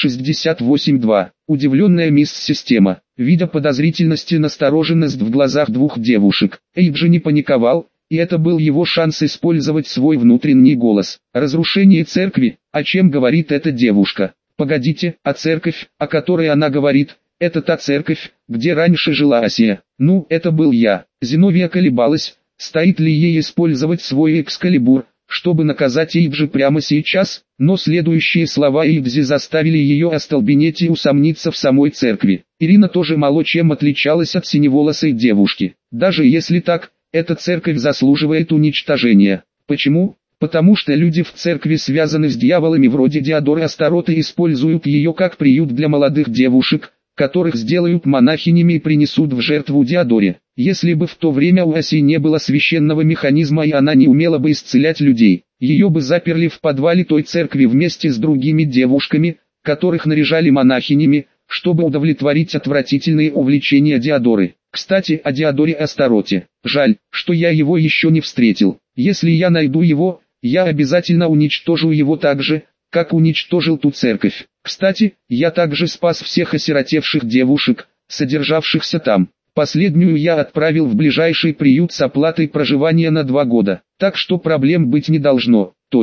68.2. Удивленная мисс Система, видя подозрительность и настороженность в глазах двух девушек, Эйджи не паниковал, и это был его шанс использовать свой внутренний голос. «Разрушение церкви, о чем говорит эта девушка?» «Погодите, а церковь, о которой она говорит, это та церковь, где раньше жила Асия?» «Ну, это был я». Зиновия колебалась, стоит ли ей использовать свой экскалибур, чтобы наказать Эйджи прямо сейчас, но следующие слова Эйдзи заставили ее остолбенеть и усомниться в самой церкви. Ирина тоже мало чем отличалась от синеволосой девушки. Даже если так, эта церковь заслуживает уничтожения. Почему? Потому что люди в церкви связаны с дьяволами вроде Диодоры Астароты и используют ее как приют для молодых девушек, которых сделают монахинями и принесут в жертву Диодоре. Если бы в то время у Аси не было священного механизма и она не умела бы исцелять людей, ее бы заперли в подвале той церкви вместе с другими девушками, которых наряжали монахинями, чтобы удовлетворить отвратительные увлечения Диодоры. Кстати, о Диодоре Астароте. Жаль, что я его еще не встретил. Если я найду его, я обязательно уничтожу его так же, как уничтожил ту церковь. Кстати, я также спас всех осиротевших девушек, содержавшихся там. Последнюю я отправил в ближайший приют с оплатой проживания на 2 года. Так что проблем быть не должно. Только,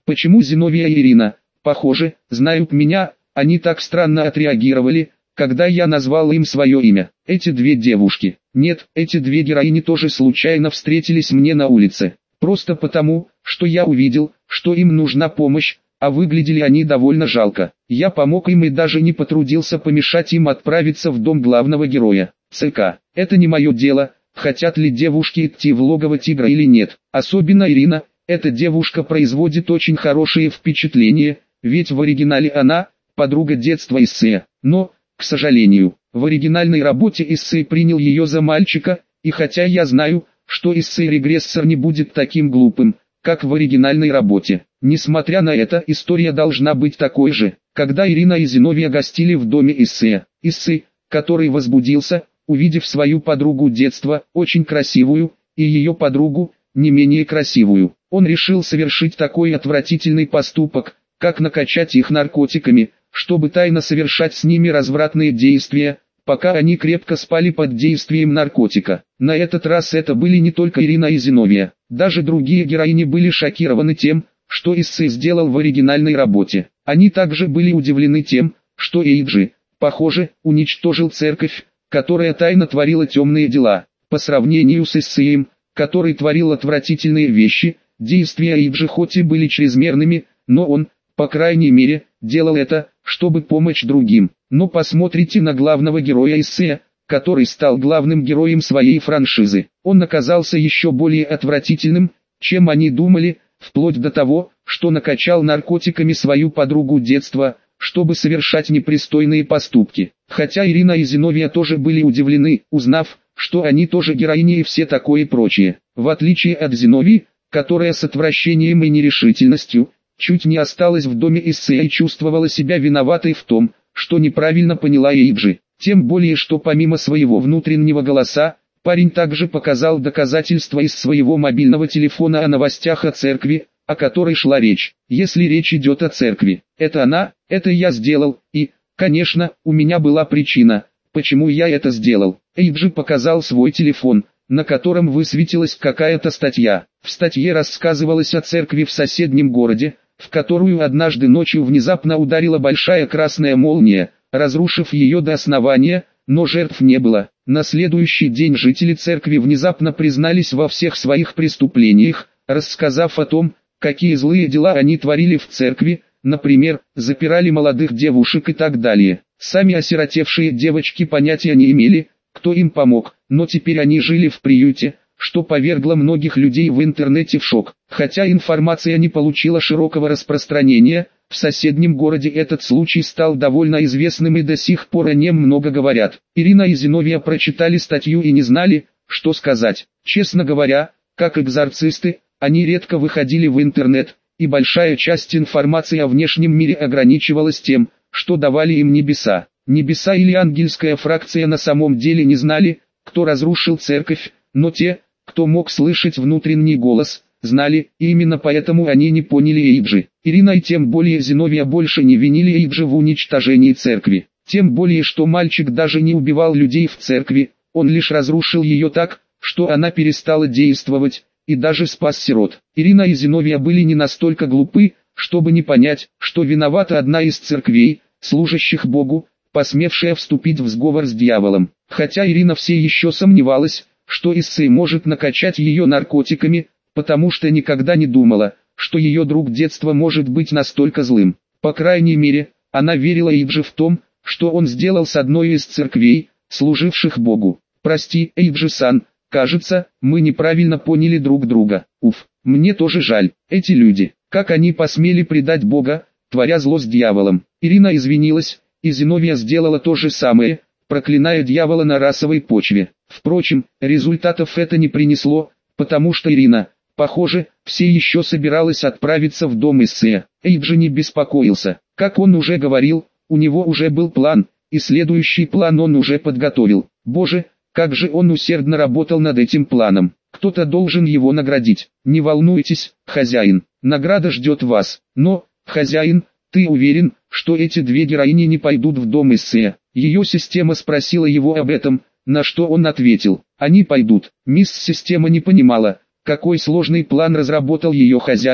Почему Зиновия и Ирина, похоже, знают меня, они так странно отреагировали, когда я назвал им свое имя. Эти две девушки. Нет, эти две героини тоже случайно встретились мне на улице. Просто потому, что я увидел, что им нужна помощь, а выглядели они довольно жалко. Я помог им и даже не потрудился помешать им отправиться в дом главного героя. ЦК. Это не мое дело, хотят ли девушки идти в логово тигра или нет. Особенно Ирина, эта девушка производит очень хорошее впечатление, ведь в оригинале она – подруга детства Иссы. Но, к сожалению, в оригинальной работе Иссы принял ее за мальчика, и хотя я знаю, что Иссы регрессор не будет таким глупым, как в оригинальной работе. Несмотря на это, история должна быть такой же. Когда Ирина и Зиновия гостили в доме Иссы, который возбудился, увидев свою подругу детства, очень красивую, и ее подругу, не менее красивую, он решил совершить такой отвратительный поступок, как накачать их наркотиками, чтобы тайно совершать с ними развратные действия, пока они крепко спали под действием наркотика. На этот раз это были не только Ирина и Зиновия, даже другие героини были шокированы тем, что Иссы сделал в оригинальной работе. Они также были удивлены тем, что Эйджи, похоже, уничтожил церковь, которая тайно творила темные дела. По сравнению с Иссеем, который творил отвратительные вещи, действия Эйджи хоть и были чрезмерными, но он, по крайней мере, делал это, чтобы помочь другим. Но посмотрите на главного героя Иссея, который стал главным героем своей франшизы. Он оказался еще более отвратительным, чем они думали, вплоть до того, что накачал наркотиками свою подругу детства, чтобы совершать непристойные поступки. Хотя Ирина и Зиновия тоже были удивлены, узнав, что они тоже героини и все такое и прочее. В отличие от Зиновии, которая с отвращением и нерешительностью, чуть не осталась в доме Иссы и чувствовала себя виноватой в том, что неправильно поняла Эйджи. Тем более, что помимо своего внутреннего голоса, парень также показал доказательства из своего мобильного телефона о новостях о церкви, о которой шла речь. Если речь идет о церкви, это она, это я сделал, и, конечно, у меня была причина, почему я это сделал. Эйджи показал свой телефон, на котором высветилась какая-то статья. В статье рассказывалось о церкви в соседнем городе, в которую однажды ночью внезапно ударила большая красная молния, разрушив ее до основания, но жертв не было. На следующий день жители церкви внезапно признались во всех своих преступлениях, рассказав о том, какие злые дела они творили в церкви, например, запирали молодых девушек и так далее. Сами осиротевшие девочки понятия не имели, кто им помог, но теперь они жили в приюте, что повергло многих людей в интернете в шок. Хотя информация не получила широкого распространения, в соседнем городе этот случай стал довольно известным и до сих пор о нем много говорят. Ирина и Зиновия прочитали статью и не знали, что сказать. Честно говоря, как экзорцисты, они редко выходили в интернет, и большая часть информации о внешнем мире ограничивалась тем, что давали им небеса. Небеса или ангельская фракция на самом деле не знали, кто разрушил церковь, но те, кто мог слышать внутренний голос, знали, и именно поэтому они не поняли Эйджи. Ирина и тем более Зиновия больше не винили Эйджи в уничтожении церкви. Тем более, что мальчик даже не убивал людей в церкви, он лишь разрушил ее так, что она перестала действовать, и даже спас сирот. Ирина и Зиновия были не настолько глупы, чтобы не понять, что виновата одна из церквей, служащих Богу, посмевшая вступить в сговор с дьяволом. Хотя Ирина все еще сомневалась, что Иссы может накачать ее наркотиками, потому что никогда не думала, что ее друг детства может быть настолько злым. По крайней мере, она верила Эйджи в том, что он сделал с одной из церквей, служивших Богу. «Прости, Эйджи-сан, кажется, мы неправильно поняли друг друга. Уф, мне тоже жаль. Эти люди, как они посмели предать Бога, творя зло с дьяволом». Ирина извинилась, и Зиновия сделала то же самое, проклиная дьявола на расовой почве. Впрочем, результатов это не принесло, потому что Ирина, похоже, все еще собиралась отправиться в дом Иссы. Эйджи не беспокоился. Как он уже говорил, у него уже был план, и следующий план он уже подготовил. Боже, как же он усердно работал над этим планом. Кто-то должен его наградить. Не волнуйтесь, хозяин, награда ждет вас. Но, хозяин, ты уверен, что эти две героини не пойдут в дом Иссы? Ее система спросила его об этом, на что он ответил: они пойдут. Мисс Система не понимала, какой сложный план разработал ее хозяин,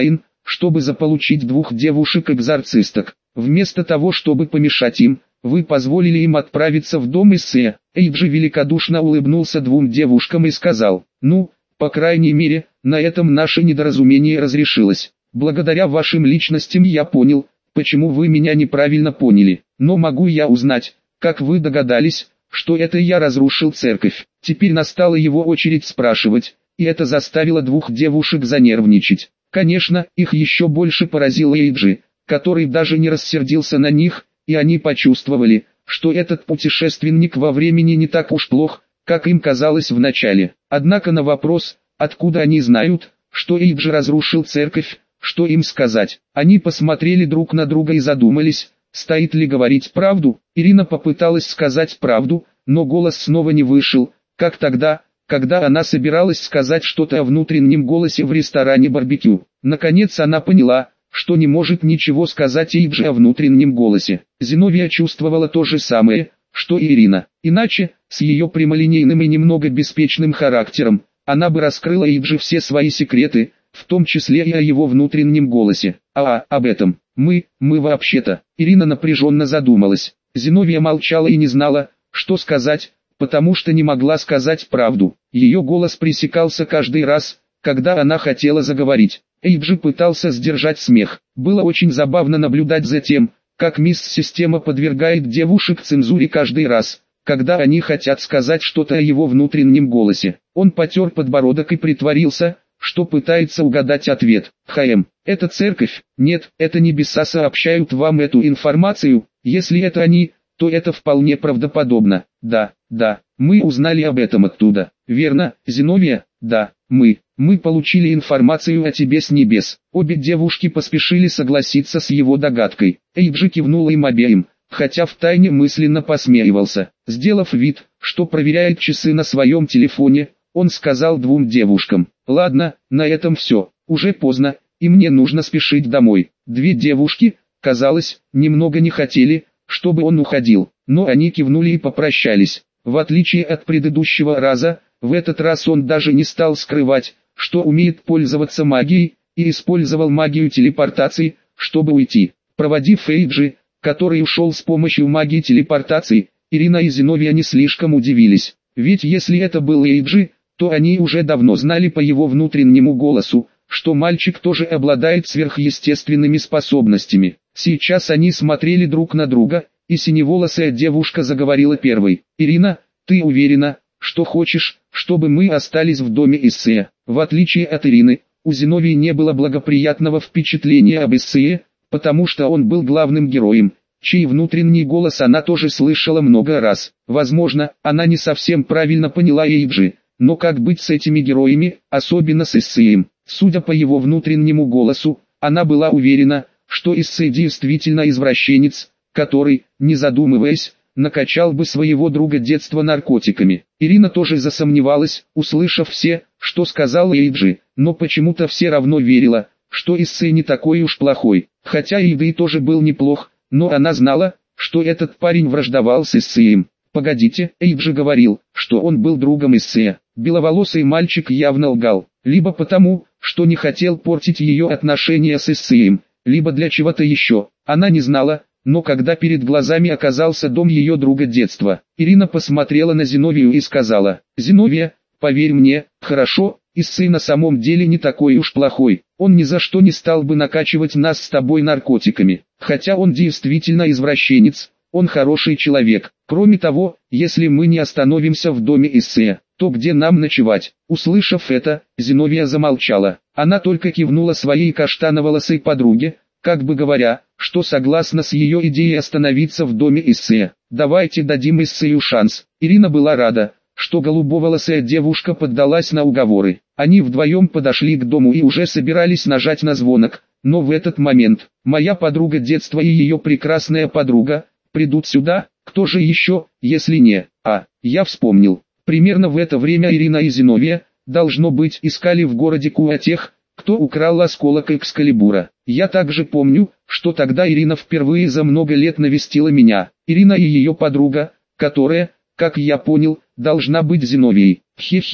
чтобы заполучить 2 девушек-экзорцисток. Вместо того, чтобы помешать им, вы позволили им отправиться в дом Иссе. Эйджи великодушно улыбнулся 2 девушкам и сказал: «Ну, по крайней мере, на этом наше недоразумение разрешилось. Благодаря вашим личностям я понял, почему вы меня неправильно поняли. Но могу я узнать, как вы догадались, что это я разрушил церковь?» Теперь настала его очередь спрашивать, и это заставило 2 девушек занервничать. Конечно, их еще больше поразил Эйджи, который даже не рассердился на них, и они почувствовали, что этот путешественник во времени не так уж плох, как им казалось вначале. Однако на вопрос, откуда они знают, что Эйджи разрушил церковь, что им сказать, они посмотрели друг на друга и задумались, стоит ли говорить правду. Ирина попыталась сказать правду, но голос снова не вышел, как тогда, когда она собиралась сказать что-то о внутреннем голосе в ресторане барбекю. Наконец она поняла, что не может ничего сказать Эйджи о внутреннем голосе. Зиновия чувствовала то же самое, что и Ирина. Иначе, с ее прямолинейным и немного беспечным характером, она бы раскрыла Эйджи все свои секреты, в том числе и о его внутреннем голосе. Об этом, мы вообще-то. Ирина напряженно задумалась. Зиновия молчала и не знала, что сказать, потому что не могла сказать правду. Ее голос пресекался каждый раз, когда она хотела заговорить. Эйджи пытался сдержать смех. Было очень забавно наблюдать за тем, как мисс-система подвергает девушек цензуре каждый раз, когда они хотят сказать что-то о его внутреннем голосе. Он потер подбородок и притворился, что пытается угадать ответ. Это церковь? Нет, это небеса сообщают вам эту информацию. Если это они, то это вполне правдоподобно. Да, мы узнали об этом оттуда. Верно, Зиновия? Да, мы получили информацию о тебе с небес. Обе девушки поспешили согласиться с его догадкой. Эйджи кивнул им обеим, хотя втайне мысленно посмеивался. Сделав вид, что проверяет часы на своем телефоне, он сказал 2 девушкам: «Ладно, на этом все, уже поздно, и мне нужно спешить домой». 2 девушки, казалось, немного не хотели, чтобы он уходил, но они кивнули и попрощались. В отличие от предыдущего раза, в этот раз он даже не стал скрывать, что умеет пользоваться магией, и использовал магию телепортации, чтобы уйти. Проводив Эйджи, который ушел с помощью магии телепортации, Ирина и Зиновия не слишком удивились. Ведь если это был Эйджи, то они уже давно знали по его внутреннему голосу, что мальчик тоже обладает сверхъестественными способностями. Сейчас они смотрели друг на друга, и синеволосая девушка заговорила первой. «Ирина, ты уверена, что хочешь, чтобы мы остались в доме Иссе?» В отличие от Ирины, у Зиновии не было благоприятного впечатления об Иссе, потому что он был главным героем, чей внутренний голос она тоже слышала много раз. Возможно, она не совсем правильно поняла Эйджи, но как быть с этими героями, особенно с Иссеем? Судя по его внутреннему голосу, она была уверена, что Иссе действительно извращенец, который, не задумываясь, накачал бы своего друга детства наркотиками. Ирина тоже засомневалась, услышав все, что сказал Эйджи, но почему-то все равно верила, что Иссе не такой уж плохой. Хотя Эйджи тоже был неплох, но она знала, что этот парень враждовал с Иссеем. Погодите, Эйджи говорил, что он был другом Иссе. Беловолосый мальчик явно лгал, либо потому, что не хотел портить ее отношения с Иссеем, либо для чего-то еще. Она не знала, но когда перед глазами оказался дом ее друга детства, Ирина посмотрела на Зиновию и сказала: «Зиновия, поверь мне, хорошо, Иссе на самом деле не такой уж плохой, он ни за что не стал бы накачивать нас с тобой наркотиками, хотя он действительно извращенец, он хороший человек. Кроме того, если мы не остановимся в доме Иссе, то где нам ночевать?» Услышав это, Зиновия замолчала, она только кивнула своей каштановолосой подруге, как бы говоря, что согласна с ее идеей остановиться в доме Иссе. «Давайте дадим Иссею шанс». Ирина была рада, что голубоволосая девушка поддалась на уговоры. Они вдвоем подошли к дому и уже собирались нажать на звонок, но в этот момент, моя подруга детства и ее прекрасная подруга, придут сюда, кто же еще, если не... Я вспомнил. Примерно в это время Ирина и Зиновия, должно быть, искали в городе Куа тех, кто украл осколок Экскалибура. Я также помню, что тогда Ирина впервые за много лет навестила меня. Ирина и ее подруга, которая, как я понял, должна быть Зиновией. Хе-хе,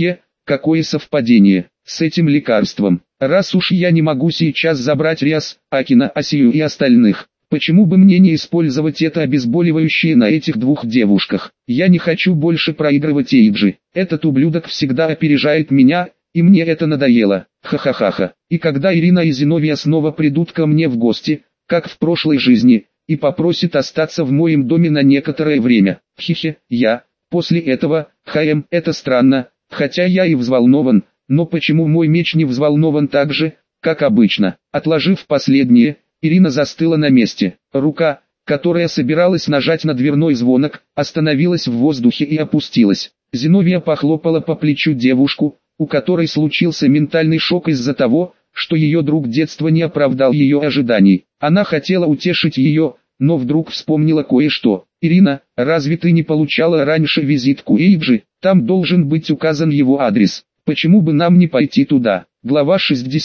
какое совпадение, с этим лекарством. Раз уж я не могу сейчас забрать Риас, Акина, Асию и остальных, почему бы мне не использовать это обезболивающее на этих двух девушках? Я не хочу больше проигрывать Эйджи. Этот ублюдок всегда опережает меня, и мне это надоело. Ха-ха-ха-ха. И когда Ирина и Зиновия снова придут ко мне в гости, как в прошлой жизни, и попросят остаться в моем доме на некоторое время. Хе-хе, после этого, это странно, хотя я и взволнован, но почему мой меч не взволнован так же, как обычно? Отложив последнее, Ирина застыла на месте. Рука, которая собиралась нажать на дверной звонок, остановилась в воздухе и опустилась. Зиновия похлопала по плечу девушку, у которой случился ментальный шок из-за того, что ее друг детства не оправдал ее ожиданий. Она хотела утешить ее, но вдруг вспомнила кое-что. «Ирина, разве ты не получала раньше визитку Эйджи? Там должен быть указан его адрес. Почему бы нам не пойти туда?» Глава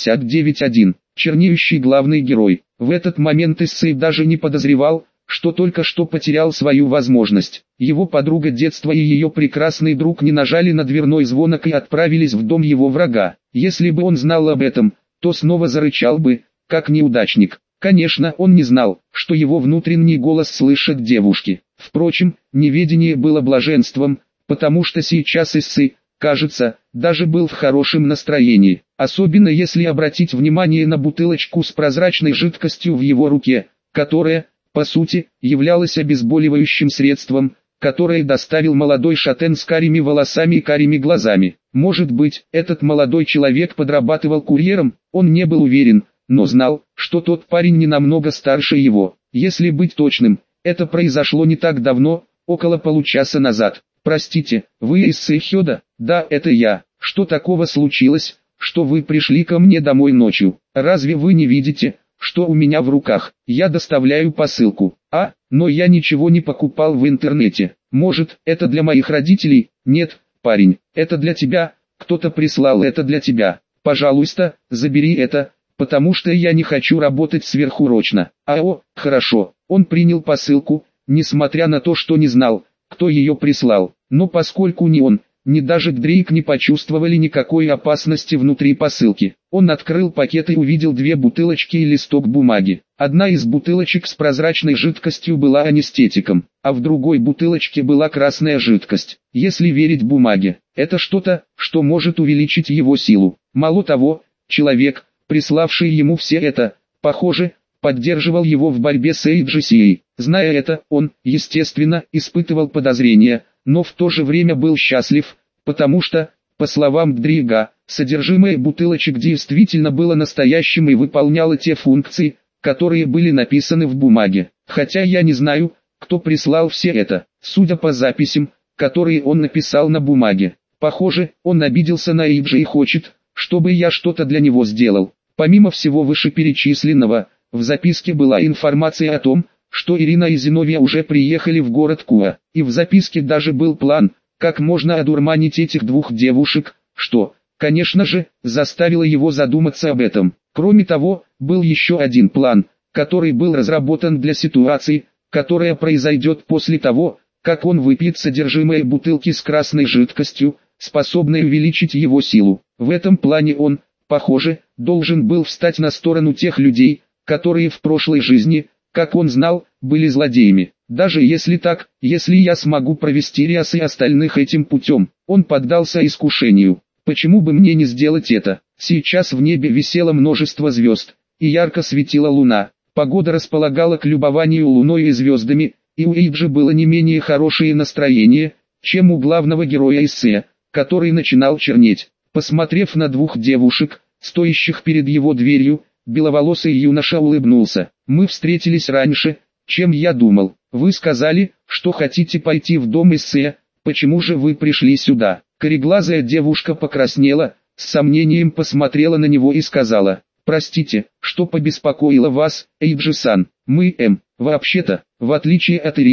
69.1. Чернеющий главный герой. В этот момент Issei даже не подозревал, что только что потерял свою возможность. Его подруга детства и ее прекрасный друг не нажали на дверной звонок и отправились в дом его врага. Если бы он знал об этом, то снова зарычал бы, как неудачник. Конечно, он не знал, что его внутренний голос слышат девушки. Впрочем, неведение было блаженством, потому что сейчас Issei, кажется, даже был в хорошем настроении. Особенно если обратить внимание на бутылочку с прозрачной жидкостью в его руке, которая, по сути, являлась обезболивающим средством, которое доставил молодой шатен с карими волосами и карими глазами. Может быть, этот молодой человек подрабатывал курьером, он не был уверен, но знал, что тот парень не намного старше его. Если быть точным, это произошло не так давно, около получаса назад. «Простите, вы из Сейхёда?» «Да, это я. Что такого случилось, что вы пришли ко мне домой ночью? Разве вы не видите, что у меня в руках? Я доставляю посылку. Но я ничего не покупал в интернете. Может, это для моих родителей?» «Нет, парень, это для тебя, кто-то прислал это для тебя. Пожалуйста, забери это, потому что я не хочу работать сверхурочно». Хорошо». Он принял посылку, несмотря на то, что не знал, кто ее прислал. Но поскольку ни он, ни даже Дрейк не почувствовали никакой опасности внутри посылки, он открыл пакет и увидел две бутылочки и листок бумаги. Одна из бутылочек с прозрачной жидкостью была анестетиком, а в другой бутылочке была красная жидкость. Если верить бумаге, это что-то, что может увеличить его силу. Мало того, человек, приславший ему все это, похоже, поддерживал его в борьбе с Эйджи. Зная это, он, естественно, испытывал подозрения, но в то же время был счастлив, потому что, по словам Дрейга, содержимое бутылочек действительно было настоящим и выполняло те функции, которые были написаны в бумаге. Хотя я не знаю, кто прислал все это, судя по записям, которые он написал на бумаге. Похоже, он обиделся на Эйджи и хочет, чтобы я что-то для него сделал. Помимо всего вышеперечисленного, в записке была информация о том, что Ирина и Зиновия уже приехали в город Куа, и в записке даже был план, как можно одурманить этих двух девушек, что, конечно же, заставило его задуматься об этом. Кроме того, был еще один план, который был разработан для ситуации, которая произойдет после того, как он выпьет содержимое бутылки с красной жидкостью, способной увеличить его силу. В этом плане он, похоже, должен был встать на сторону тех людей, которые в прошлой жизни, как он знал, были злодеями. Даже если так, если я смогу провести Риас и остальных этим путем, он поддался искушению. Почему бы мне не сделать это? Сейчас в небе висело множество звезд, и ярко светила луна. Погода располагала к любованию луной и звездами, и у Эйджи было не менее хорошее настроение, чем у главного героя эссе, который начинал чернеть. Посмотрев на двух девушек, стоящих перед его дверью, беловолосый юноша улыбнулся. «Мы встретились раньше, чем я думал. Вы сказали, что хотите пойти в дом эссе, почему же вы пришли сюда?» Кореглазая девушка покраснела, с сомнением посмотрела на него и сказала: «Простите, что побеспокоила вас, Эйджи-сан. Мы, вообще-то, в отличие от Ирины,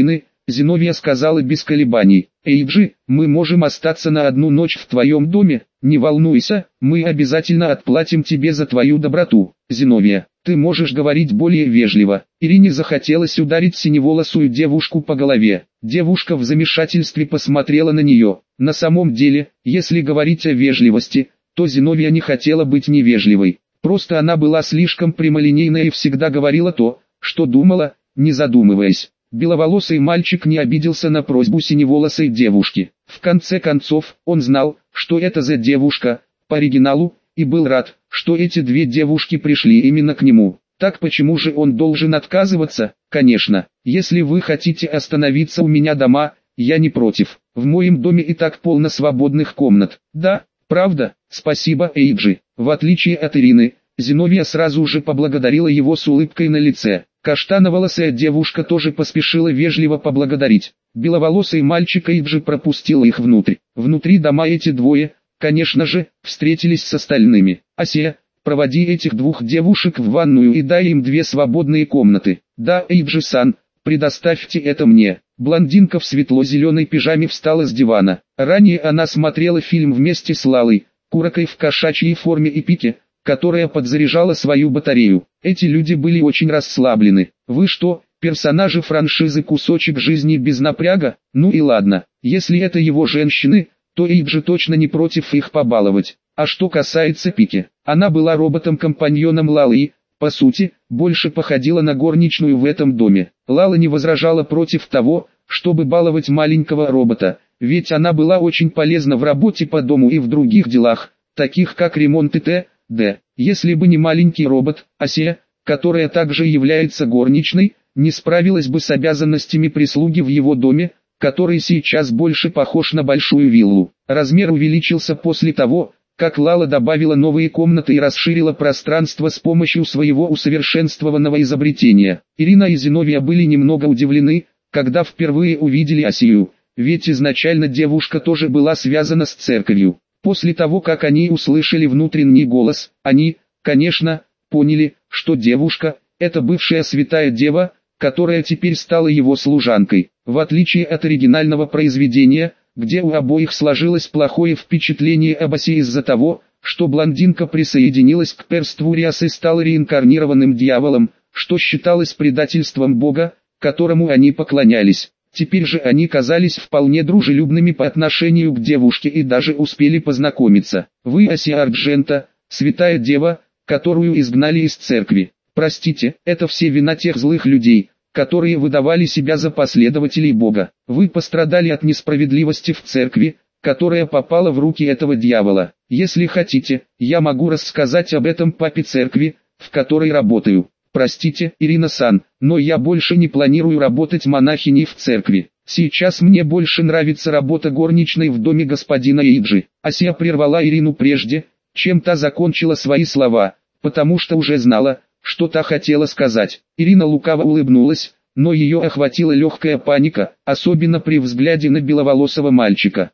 Зиновия сказала без колебаний. Эйджи, мы можем остаться на одну ночь в твоем доме, не волнуйся, мы обязательно отплатим тебе за твою доброту. Зиновия, ты можешь говорить более вежливо. Ирине захотелось ударить синеволосую девушку по голове. Девушка в замешательстве посмотрела на нее. На самом деле, если говорить о вежливости, то Зиновия не хотела быть невежливой. Просто она была слишком прямолинейна и всегда говорила то, что думала, не задумываясь. Беловолосый мальчик не обиделся на просьбу синеволосой девушки. В конце концов, он знал, что это за девушка, по оригиналу, и был рад, что эти две девушки пришли именно к нему. Так почему же он должен отказываться? Конечно, если вы хотите остановиться у меня дома, я не против. В моем доме и так полно свободных комнат. Да, правда, спасибо, Эйджи. В отличие от Ирины, Зиновия сразу же поблагодарила его с улыбкой на лице. Каштановолосая девушка тоже поспешила вежливо поблагодарить. Беловолосый мальчик Эйджи пропустил их внутрь. Внутри дома эти двое, конечно же, встретились с остальными. Асия, проводи этих двух девушек в ванную и дай им 2 свободные комнаты. Да, Эйджи-сан, предоставьте это мне. Блондинка в светло-зеленой пижаме встала с дивана. Ранее она смотрела фильм вместе с Лалой, Куракой в кошачьей форме и Пике, которая подзаряжала свою батарею. Эти люди были очень расслаблены. Вы что, персонажи франшизы «Кусочек жизни без напряга»? Ну и ладно, если это его женщины, то Эйджи точно не против их побаловать. А что касается Пики, она была роботом-компаньоном Лалы и, по сути, больше походила на горничную в этом доме. Лала не возражала против того, чтобы баловать маленького робота, ведь она была очень полезна в работе по дому и в других делах, таких как ремонт и т.д. Если бы не маленький робот, Асия, которая также является горничной, не справилась бы с обязанностями прислуги в его доме, который сейчас больше похож на большую виллу. Размер увеличился после того, как Лала добавила новые комнаты и расширила пространство с помощью своего усовершенствованного изобретения. Ирина и Зиновия были немного удивлены, когда впервые увидели Асию, ведь изначально девушка тоже была связана с церковью. После того, как они услышали внутренний голос, они, конечно, поняли, что девушка – это бывшая святая дева, которая теперь стала его служанкой. В отличие от оригинального произведения, где у обоих сложилось плохое впечатление об Асе из-за того, что блондинка присоединилась к перству Риас и стала реинкарнированным дьяволом, что считалось предательством Бога, которому они поклонялись. Теперь же они казались вполне дружелюбными по отношению к девушке и даже успели познакомиться. Вы Асия Арджента, святая дева, которую изгнали из церкви. Простите, это все вина тех злых людей, которые выдавали себя за последователей Бога. Вы пострадали от несправедливости в церкви, которая попала в руки этого дьявола. Если хотите, я могу рассказать об этом папе церкви, в которой работаю. Простите, Ирина-сан, но я больше не планирую работать монахиней в церкви. Сейчас мне больше нравится работа горничной в доме господина Эйджи. Асия прервала Ирину прежде, чем та закончила свои слова, потому что уже знала, что та хотела сказать. Ирина лукаво улыбнулась, но ее охватила легкая паника, особенно при взгляде на беловолосого мальчика.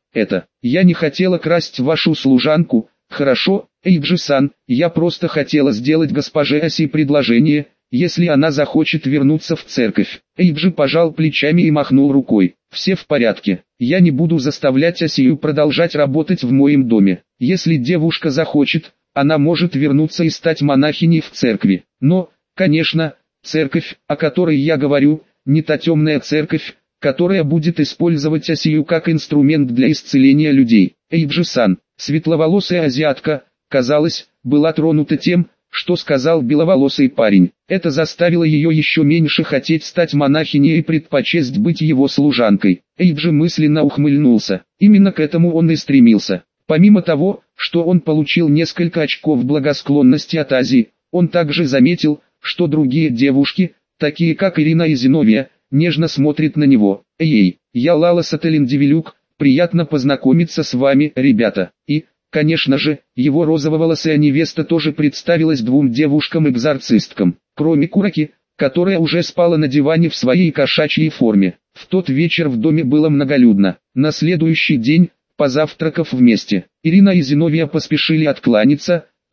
Я не хотела красть вашу служанку, хорошо, Эйджи-сан, я просто хотела сделать госпоже Аси предложение, если она захочет вернуться в церковь. Эйджи пожал плечами и махнул рукой. Все в порядке, я не буду заставлять Асию продолжать работать в моем доме. Если девушка захочет, она может вернуться и стать монахиней в церкви. Но, конечно, церковь, о которой я говорю, не та темная церковь, которая будет использовать Асию как инструмент для исцеления людей. Эйджи-сан, светловолосая азиатка, казалось, была тронута тем, что сказал беловолосый парень. Это заставило ее еще меньше хотеть стать монахиней и предпочесть быть его служанкой. Эйджи мысленно ухмыльнулся. Именно к этому он и стремился. Помимо того, что он получил несколько очков благосклонности от Азии, он также заметил, что другие девушки, такие как Ирина и Зиновия, нежно смотрят на него. «Эй, я Лала Сателин-Девилюк, приятно познакомиться с вами, ребята». И, конечно же, его розововолосая невеста тоже представилась 2 девушкам-экзорцисткам, кроме Кураки, которая уже спала на диване в своей кошачьей форме. В тот вечер в доме было многолюдно. На следующий день, позавтракав вместе, Ирина и Зиновия поспешили откланяться,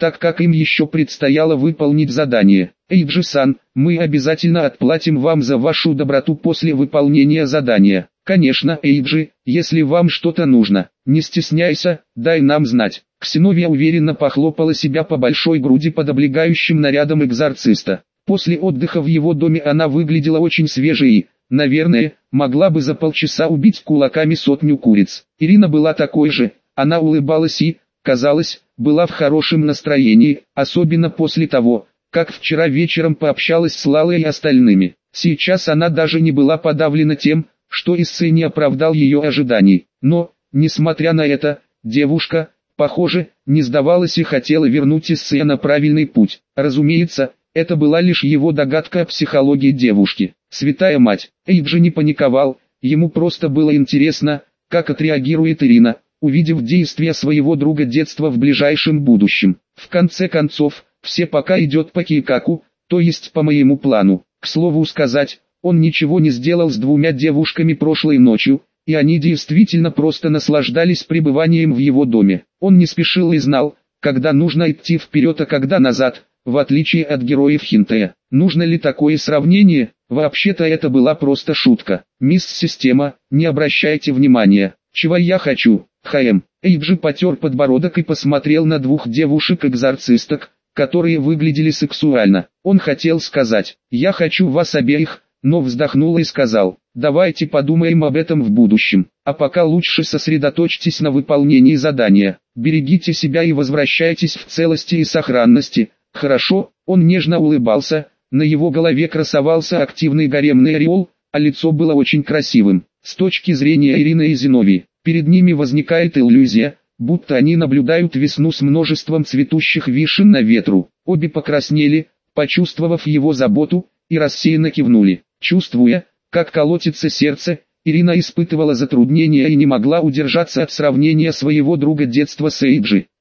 так как им еще предстояло выполнить задание. Эйджи-сан, мы обязательно отплатим вам за вашу доброту после выполнения задания. Конечно, Эйджи, если вам что-то нужно, не стесняйся, дай нам знать. Ксеновия уверенно похлопала себя по большой груди под облегающим нарядом экзорциста. После отдыха в его доме она выглядела очень свежей и, наверное, могла бы за полчаса убить кулаками 100 куриц. Ирина была такой же, она улыбалась и, казалось, была в хорошем настроении, особенно после того, как вчера вечером пообщалась с Лалой и остальными. Сейчас она даже не была подавлена тем, что Иссе не оправдал ее ожиданий. Но, несмотря на это, девушка, похоже, не сдавалась и хотела вернуть Иссе на правильный путь. Разумеется, это была лишь его догадка о психологии девушки. Святая мать, Эйджи не паниковал, ему просто было интересно, как отреагирует Ирина, увидев действия своего друга детства в ближайшем будущем. В конце концов, все пока идет по Кейкаку, то есть по моему плану. К слову сказать, он ничего не сделал с двумя девушками прошлой ночью, и они действительно просто наслаждались пребыванием в его доме. Он не спешил и знал, когда нужно идти вперед, а когда назад, в отличие от героев Хинтея. Нужно ли такое сравнение? Вообще-то это была просто шутка. Мисс Система, не обращайте внимания. Чего я хочу? Эйджи потер подбородок и посмотрел на двух девушек-экзорцисток, которые выглядели сексуально. Он хотел сказать: «Я хочу вас обеих», но вздохнул и сказал: «Давайте подумаем об этом в будущем, а пока лучше сосредоточьтесь на выполнении задания. Берегите себя и возвращайтесь в целости и сохранности, хорошо?» Он нежно улыбался, на его голове красовался активный гаремный ореол, а лицо было очень красивым. С точки зрения Ирины и Зиновии, перед ними возникает иллюзия, будто они наблюдают весну с множеством цветущих вишен на ветру. Обе покраснели, почувствовав его заботу, и рассеянно кивнули. Чувствуя, как колотится сердце, Ирина испытывала затруднения и не могла удержаться от сравнения своего друга детства с Эйджи.